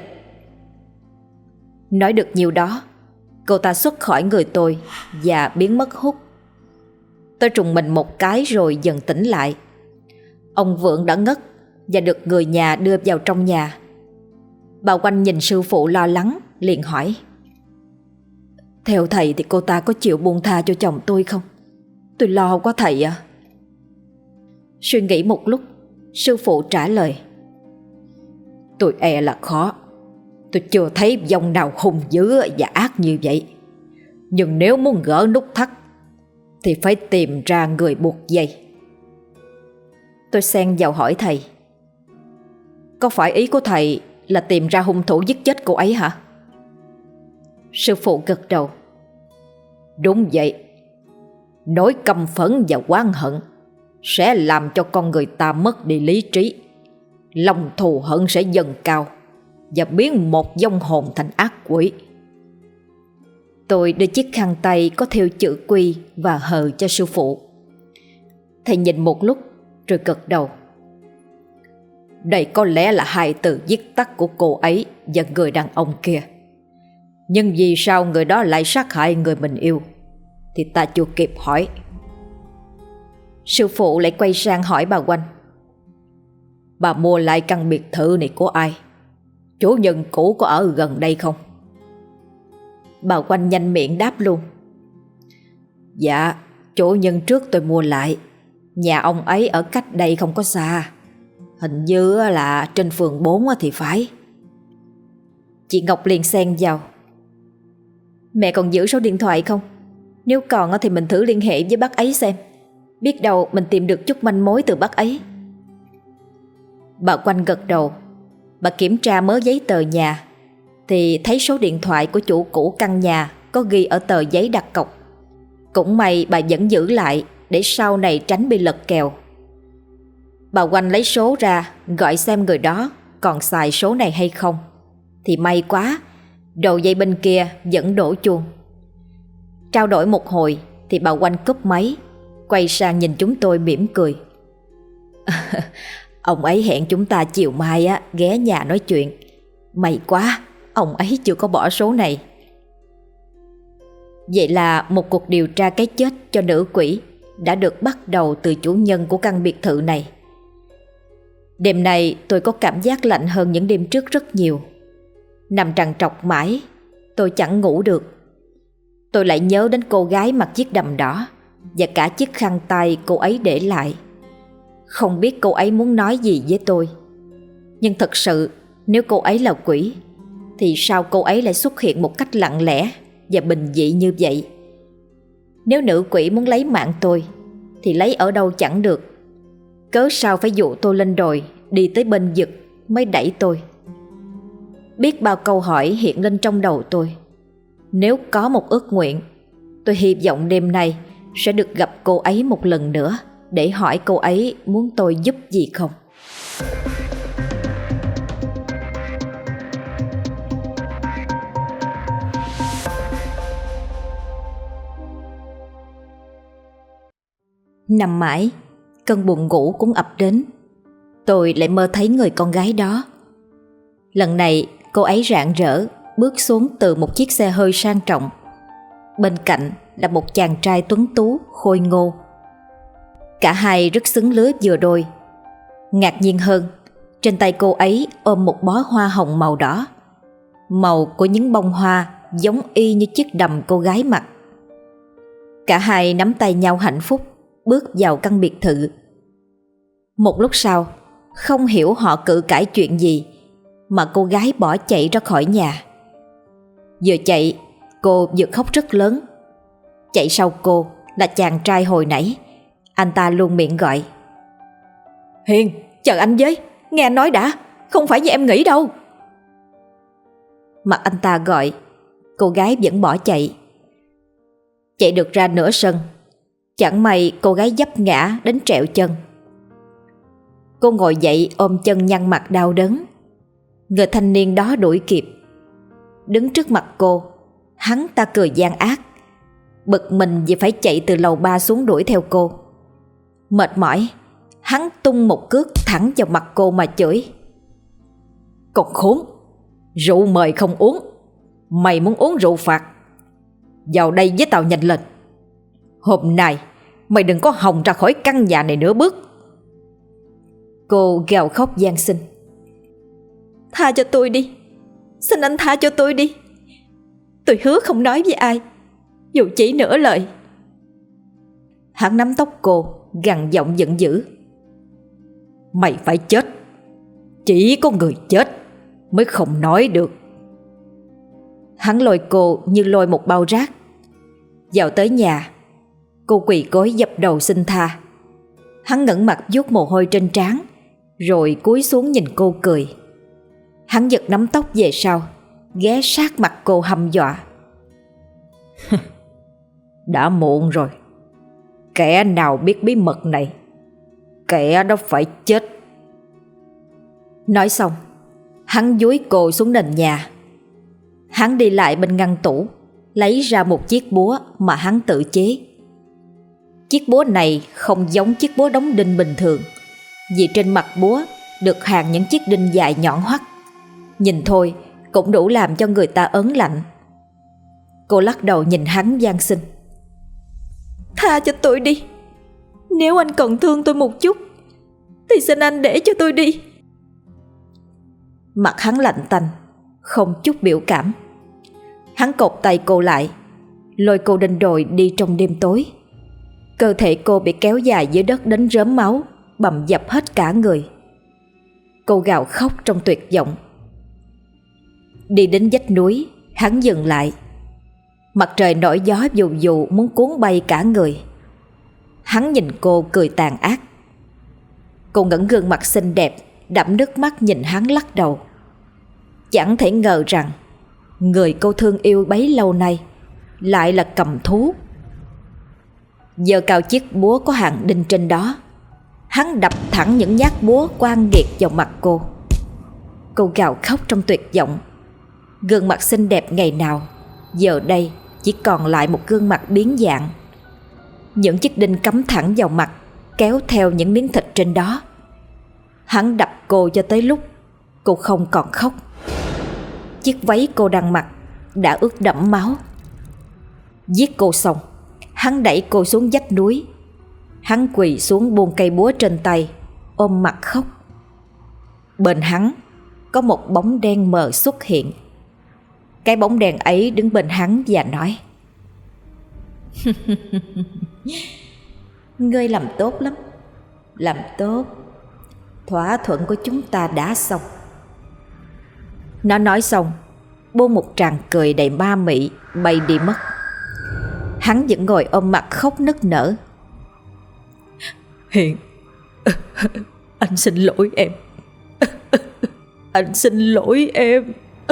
Nói được nhiều đó, cô ta xuất khỏi người tôi và biến mất hút. Tôi trùng mình một cái rồi dần tỉnh lại. Ông Vượng đã ngất và được người nhà đưa vào trong nhà. Bà Oanh nhìn sư phụ lo lắng, liền hỏi: Theo thầy thì cô ta có chịu buông tha cho chồng tôi không? Tôi lo quá thầy ạ. Suy nghĩ một lúc, sư phụ trả lời: Tôi e là khó. Tôi chưa thấy vong nào hung dữ và ác như vậy. Nhưng nếu muốn gỡ nút thắt thì phải tìm ra người buộc dây. Tôi xen vào hỏi thầy: Có phải ý của thầy là tìm ra hung thủ giết chết cô ấy hả? Sư phụ gật đầu: Đúng vậy. Nỗi căm phẫn và oán hận sẽ làm cho con người ta mất đi lý trí. Lòng thù hận sẽ dần cao và biến một vong hồn thành ác quỷ. Tôi đưa chiếc khăn tay có thêu chữ Quy và hờ cho sư phụ. Thầy nhìn một lúc rồi gật đầu: Đây có lẽ là hai từ viết tắt của cô ấy và người đàn ông kia. Nhưng vì sao người đó lại sát hại người mình yêu thì ta chưa kịp hỏi. Sư phụ lại quay sang hỏi bà Oanh: Bà mua lại căn biệt thự này của ai? Chủ nhân cũ có ở gần đây không? Bà Oanh nhanh miệng đáp luôn: Dạ, chủ nhân trước tôi mua lại. Nhà ông ấy ở cách đây không có xa. Hình như là trên phường 4 thì phải. Chị Ngọc liền xen vào: Mẹ còn giữ số điện thoại không? Nếu còn thì mình thử liên hệ với bác ấy xem. Biết đâu mình tìm được chút manh mối từ bác ấy. Bà Oanh gật đầu. Bà kiểm tra mớ giấy tờ nhà thì thấy số điện thoại của chủ cũ căn nhà có ghi ở tờ giấy đặt cọc. Cũng may bà vẫn giữ lại để sau này tránh bị lật kèo. Bà Oanh lấy số ra gọi xem người đó còn xài số này hay không. Thì may quá, đầu dây bên kia vẫn đổ chuông. Trao đổi một hồi thì bà Oanh cúp máy, quay sang nhìn chúng tôi mỉm cười: Ông ấy hẹn chúng ta chiều mai ghé nhà nói chuyện. May quá, ông ấy chưa có bỏ số này. Vậy là một cuộc điều tra cái chết cho nữ quỷ đã được bắt đầu từ chủ nhân của căn biệt thự này. Đêm này tôi có cảm giác lạnh hơn những đêm trước rất nhiều. Nằm trằn trọc mãi, tôi chẳng ngủ được. Tôi lại nhớ đến cô gái mặc chiếc đầm đỏ và cả chiếc khăn tay cô ấy để lại. Không biết cô ấy muốn nói gì với tôi. Nhưng thật sự nếu cô ấy là quỷ thì sao cô ấy lại xuất hiện một cách lặng lẽ và bình dị như vậy? Nếu nữ quỷ muốn lấy mạng tôi thì lấy ở đâu chẳng được. Cớ sao phải dụ tôi lên đồi đi tới bên vực mới đẩy tôi? Biết bao câu hỏi hiện lên trong đầu tôi. Nếu có một ước nguyện, tôi hy vọng đêm nay sẽ được gặp cô ấy một lần nữa để hỏi cô ấy muốn tôi giúp gì không. Nằm mãi, cơn buồn ngủ cũng ập đến. Tôi lại mơ thấy người con gái đó. Lần này cô ấy rạng rỡ bước xuống từ một chiếc xe hơi sang trọng. Bên cạnh là một chàng trai tuấn tú khôi ngô. Cả hai rất xứng lứa vừa đôi. Ngạc nhiên hơn, trên tay cô ấy ôm một bó hoa hồng màu đỏ. Màu của những bông hoa giống y như chiếc đầm cô gái mặc. Cả hai nắm tay nhau hạnh phúc bước vào căn biệt thự. Một lúc sau, không hiểu họ cự cãi chuyện gì mà cô gái bỏ chạy ra khỏi nhà. Vừa chạy, cô vừa khóc rất lớn. Chạy sau cô là chàng trai hồi nãy. Anh ta luôn miệng gọi: Hiền, chờ anh với, nghe anh nói đã, không phải như em nghĩ đâu. Mặc anh ta gọi, cô gái vẫn bỏ chạy. Chạy được ra nửa sân, chẳng may cô gái vấp ngã đến trẹo chân. Cô ngồi dậy ôm chân nhăn mặt đau đớn. Người thanh niên đó đuổi kịp. Đứng trước mặt cô, hắn ta cười gian ác, bực mình vì phải chạy từ lầu 3 xuống đuổi theo cô. Mệt mỏi, hắn tung một cước thẳng vào mặt cô mà chửi: "Còn khốn, rượu mời không uống, mày muốn uống rượu phạt, vào đây với tao nhanh lên. Hôm nay mày đừng có hòng ra khỏi căn nhà này nửa bước." Cô gào khóc van xin: "Tha cho tôi đi, xin anh tha cho tôi đi. Tôi hứa không nói với ai, dù chỉ nửa lời." Hắn nắm tóc cô, gằn giọng giận dữ: "Mày phải chết, chỉ có người chết mới không nói được." Hắn lôi cô như lôi một bao rác. Vào tới nhà, cô quỳ gối dập đầu xin tha. Hắn ngẩng mặt vuốt mồ hôi trên trán, rồi cúi xuống nhìn cô cười. Hắn giật nắm tóc về sau, ghé sát mặt cô hăm dọa: "Đã muộn rồi. Kẻ nào biết bí mật này, kẻ đó phải chết." Nói xong, hắn dúi cô xuống nền nhà. Hắn đi lại bên ngăn tủ, lấy ra một chiếc búa mà hắn tự chế. Chiếc búa này không giống chiếc búa đóng đinh bình thường, vì trên mặt búa được hàn những chiếc đinh dài nhọn hoắt, nhìn thôi cũng đủ làm cho người ta ớn lạnh. Cô lắc đầu nhìn hắn van xin: "Tha cho tôi đi. Nếu anh còn thương tôi một chút thì xin anh để cho tôi đi." Mặt hắn lạnh tanh, không chút biểu cảm. Hắn cột tay cô lại, lôi cô đinh đồi đi trong đêm tối. Cơ thể cô bị kéo dài dưới đất đến rớm máu, bầm dập hết cả người. Cô gào khóc trong tuyệt vọng. Đi đến vách núi, hắn dừng lại. Mặt trời nổi gió vù vù muốn cuốn bay cả người. Hắn nhìn cô cười tàn ác. Cô ngẩng gương mặt xinh đẹp đẫm nước mắt nhìn hắn lắc đầu. Chẳng thể ngờ rằng người cô thương yêu bấy lâu nay lại là cầm thú. Giơ cao chiếc búa có hàng đinh trên đó, hắn đập thẳng những nhát búa oan nghiệt vào mặt cô. Cô gào khóc trong tuyệt vọng. Gương mặt xinh đẹp ngày nào giờ đây chỉ còn lại một gương mặt biến dạng. Những chiếc đinh cắm thẳng vào mặt, kéo theo những miếng thịt trên đó. Hắn đập cô cho tới lúc cô không còn khóc. Chiếc váy cô đang mặc đã ướt đẫm máu. Giết cô xong, hắn đẩy cô xuống vách núi. Hắn quỳ xuống buông cây búa trên tay, ôm mặt khóc. Bên hắn có một bóng đen mờ xuất hiện. Cái bóng đen ấy đứng bên hắn và nói: "Ngươi làm tốt lắm, làm tốt. Thỏa thuận của chúng ta đã xong." Nó nói xong, buông một tràng cười đầy ma mị, bay đi mất. Hắn vẫn ngồi ôm mặt khóc nức nở. "Hiền, anh xin lỗi em. Anh xin lỗi em."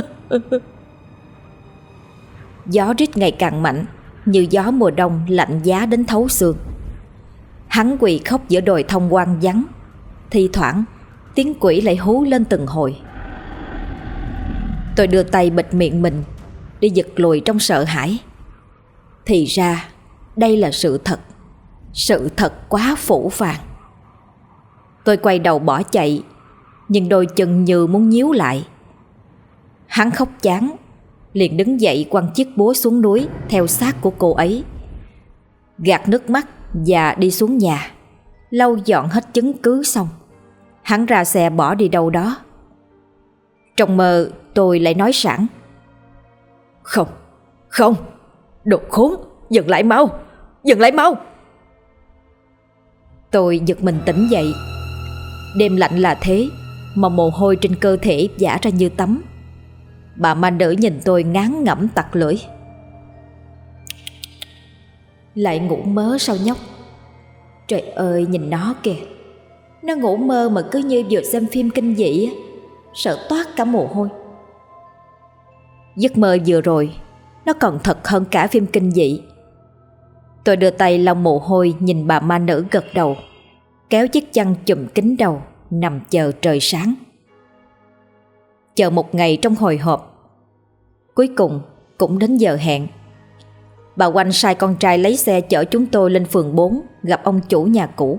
Gió rít ngày càng mạnh, như gió mùa đông lạnh giá đến thấu xương. Hắn quỳ khóc giữa đồi thông hoang vắng. Thi thoảng tiếng quỷ lại hú lên từng hồi. Tôi đưa tay bịt miệng mình để giật lùi trong sợ hãi. Thì ra đây là sự thật. Sự thật quá phũ phàng. Tôi quay đầu bỏ chạy, nhưng đôi chân như muốn nhíu lại. Hắn khóc chán, liền đứng dậy quăng chiếc búa xuống núi theo xác của cô ấy, gạt nước mắt và đi xuống nhà. Lau dọn hết chứng cứ xong, hắn ra xe bỏ đi đâu đó. Trong mơ tôi lại nói sẵn: "Không, không, đồ khốn, dừng lại mau, dừng lại mau." Tôi giật mình tỉnh dậy. Đêm lạnh là thế mà mồ hôi trên cơ thể vã ra như tắm. Bà ma nữ nhìn tôi ngán ngẩm tặc lưỡi: "Lại ngủ mớ sao nhóc? Trời ơi, nhìn nó kìa. Nó ngủ mơ mà cứ như vừa xem phim kinh dị á, sợ toát cả mồ hôi." Giấc mơ vừa rồi nó còn thật hơn cả phim kinh dị. Tôi đưa tay lau mồ hôi nhìn bà ma nữ gật đầu, kéo chiếc chăn chùm kín đầu, nằm chờ trời sáng. chờ một ngày trong hồi hộp. Cuối cùng cũng đến giờ hẹn. Bà Oanh sai con trai lấy xe chở chúng tôi lên phường 4 gặp ông chủ nhà cũ.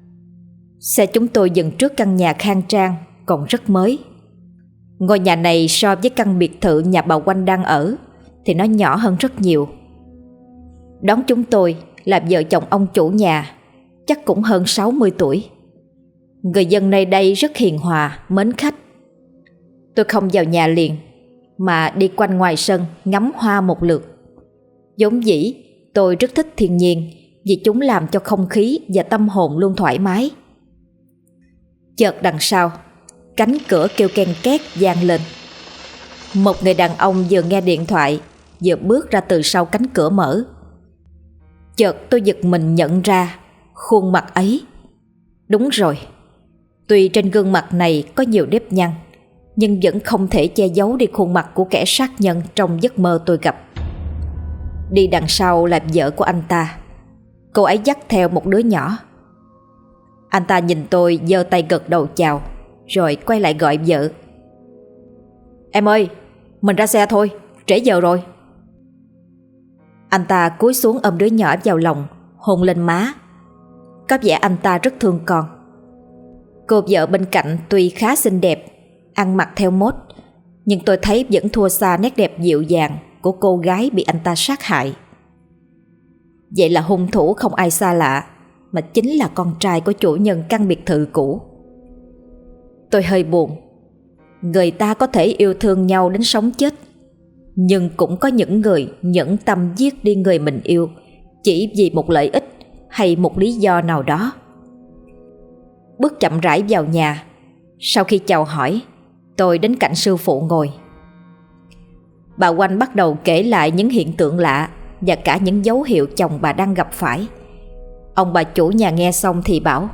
Xe chúng tôi dừng trước căn nhà khang trang còn rất mới. Ngôi nhà này so với căn biệt thự nhà bà Oanh đang ở thì nó nhỏ hơn rất nhiều. Đón chúng tôi là vợ chồng ông chủ nhà, chắc cũng hơn 60 tuổi. Người dân nơi đây rất hiền hòa, mến khách. Tôi không vào nhà liền mà đi quanh ngoài sân ngắm hoa một lượt. Vốn dĩ tôi rất thích thiên nhiên vì chúng làm cho không khí và tâm hồn luôn thoải mái. Chợt đằng sau, cánh cửa kêu ken két vang lên. Một người đàn ông vừa nghe điện thoại vừa bước ra từ sau cánh cửa mở. Chợt tôi giật mình nhận ra khuôn mặt ấy. Đúng rồi, tuy trên gương mặt này có nhiều nếp nhăn, nhưng vẫn không thể che giấu đi khuôn mặt của kẻ sát nhân trong giấc mơ tôi gặp. Đi đằng sau là vợ của anh ta. Cô ấy dắt theo một đứa nhỏ. Anh ta nhìn tôi giơ tay gật đầu chào, rồi quay lại gọi vợ. Em ơi, mình ra xe thôi, trễ giờ rồi. Anh ta cúi xuống ôm đứa nhỏ vào lòng, hôn lên má. Có vẻ anh ta rất thương con. Cô vợ bên cạnh tuy khá xinh đẹp, ăn mặc theo mốt, nhưng tôi thấy vẫn thua xa nét đẹp dịu dàng của cô gái bị anh ta sát hại. Vậy là hung thủ không ai xa lạ, mà chính là con trai của chủ nhân căn biệt thự cũ. Tôi hơi buồn. Người ta có thể yêu thương nhau đến sống chết, nhưng cũng có những người nhẫn tâm giết đi người mình yêu chỉ vì một lợi ích hay một lý do nào đó. Bước chậm rãi vào nhà. Sau khi chào hỏi, tôi đến cạnh sư phụ ngồi. Bà Oanh bắt đầu kể lại những hiện tượng lạ và cả những dấu hiệu chồng bà đang gặp phải. Ông bà chủ nhà nghe xong thì bảo: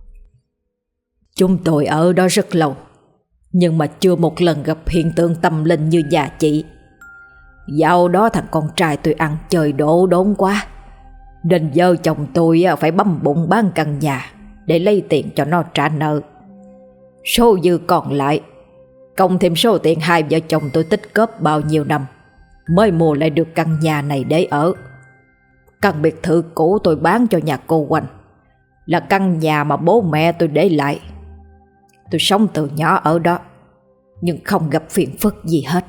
Chúng tôi ở đó rất lâu, nhưng mà chưa một lần gặp hiện tượng tâm linh như nhà chị. Dạo đó thằng con trai tôi ăn chơi đổ đốn quá, nên vợ chồng tôi phải băm bụng bán căn nhà để lấy tiền cho nó trả nợ. Số dư còn lại, cộng thêm số tiền hai vợ chồng tôi tích góp bao nhiêu năm, mới mua lại được căn nhà này để ở. Căn biệt thự cũ tôi bán cho nhà cô Oanh là căn nhà mà bố mẹ tôi để lại. Tôi sống từ nhỏ ở đó, nhưng không gặp phiền phức gì hết.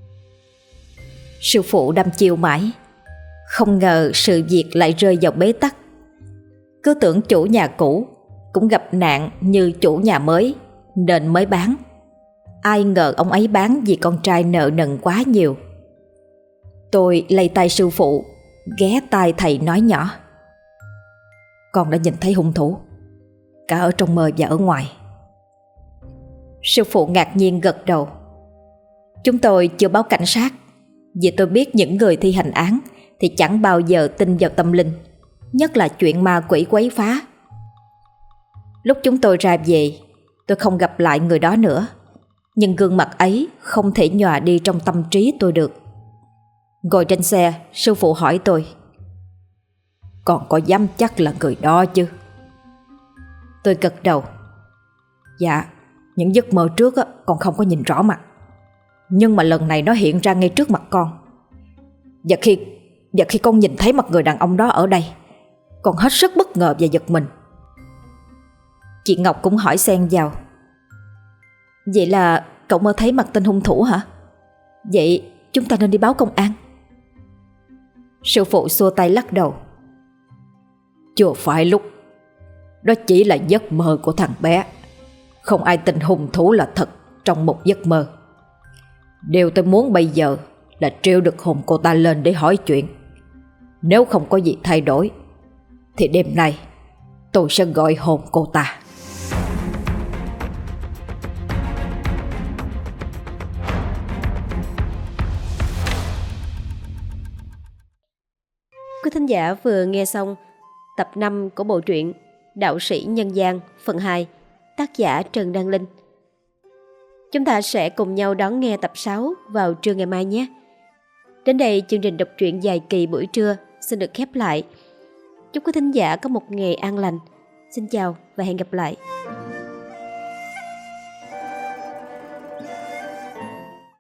Sư phụ đăm chiêu mãi, không ngờ sự việc lại rơi vào bế tắc. Cứ tưởng chủ nhà cũ cũng gặp nạn như chủ nhà mới nên mới bán. Ai ngờ ông ấy bán vì con trai nợ nần quá nhiều. Tôi lay tay sư phụ, ghé tai thầy nói nhỏ: Con đã nhìn thấy hung thủ, cả ở trong mơ và ở ngoài. Sư phụ ngạc nhiên gật đầu. Chúng tôi chưa báo cảnh sát, vì tôi biết những người thi hành án thì chẳng bao giờ tin vào tâm linh, nhất là chuyện ma quỷ quấy phá. Lúc chúng tôi ra về, tôi không gặp lại người đó nữa, nhưng gương mặt ấy không thể nhòa đi trong tâm trí tôi được. Ngồi trên xe, sư phụ hỏi tôi: Con có dám chắc là người đó chứ? Tôi gật đầu. Dạ, những giấc mơ trước con không có nhìn rõ mặt, nhưng mà lần này nó hiện ra ngay trước mặt con. Và khi con nhìn thấy mặt người đàn ông đó ở đây, con hết sức bất ngờ và giật mình. Chị Ngọc cũng hỏi xen vào: Vậy là cậu mơ thấy mặt tên hung thủ hả? Vậy chúng ta nên đi báo công an. Sư phụ xua tay lắc đầu: Chưa phải lúc. Đó chỉ là giấc mơ của thằng bé. Không ai tin hung thủ là thật trong một giấc mơ. Điều tôi muốn bây giờ là treo được hồn cô ta lên để hỏi chuyện. Nếu không có gì thay đổi thì đêm nay tôi sẽ gọi hồn cô ta. Quý thính giả vừa nghe xong tập 5 của bộ truyện Đạo sĩ nhân gian phần 2, tác giả Trần Đăng Linh. Chúng ta sẽ cùng nhau đón nghe tập 6 vào trưa ngày mai nhé. Đến đây chương trình đọc truyện dài kỳ buổi trưa xin được khép lại. Chúc quý thính giả có một ngày an lành. Xin chào và hẹn gặp lại.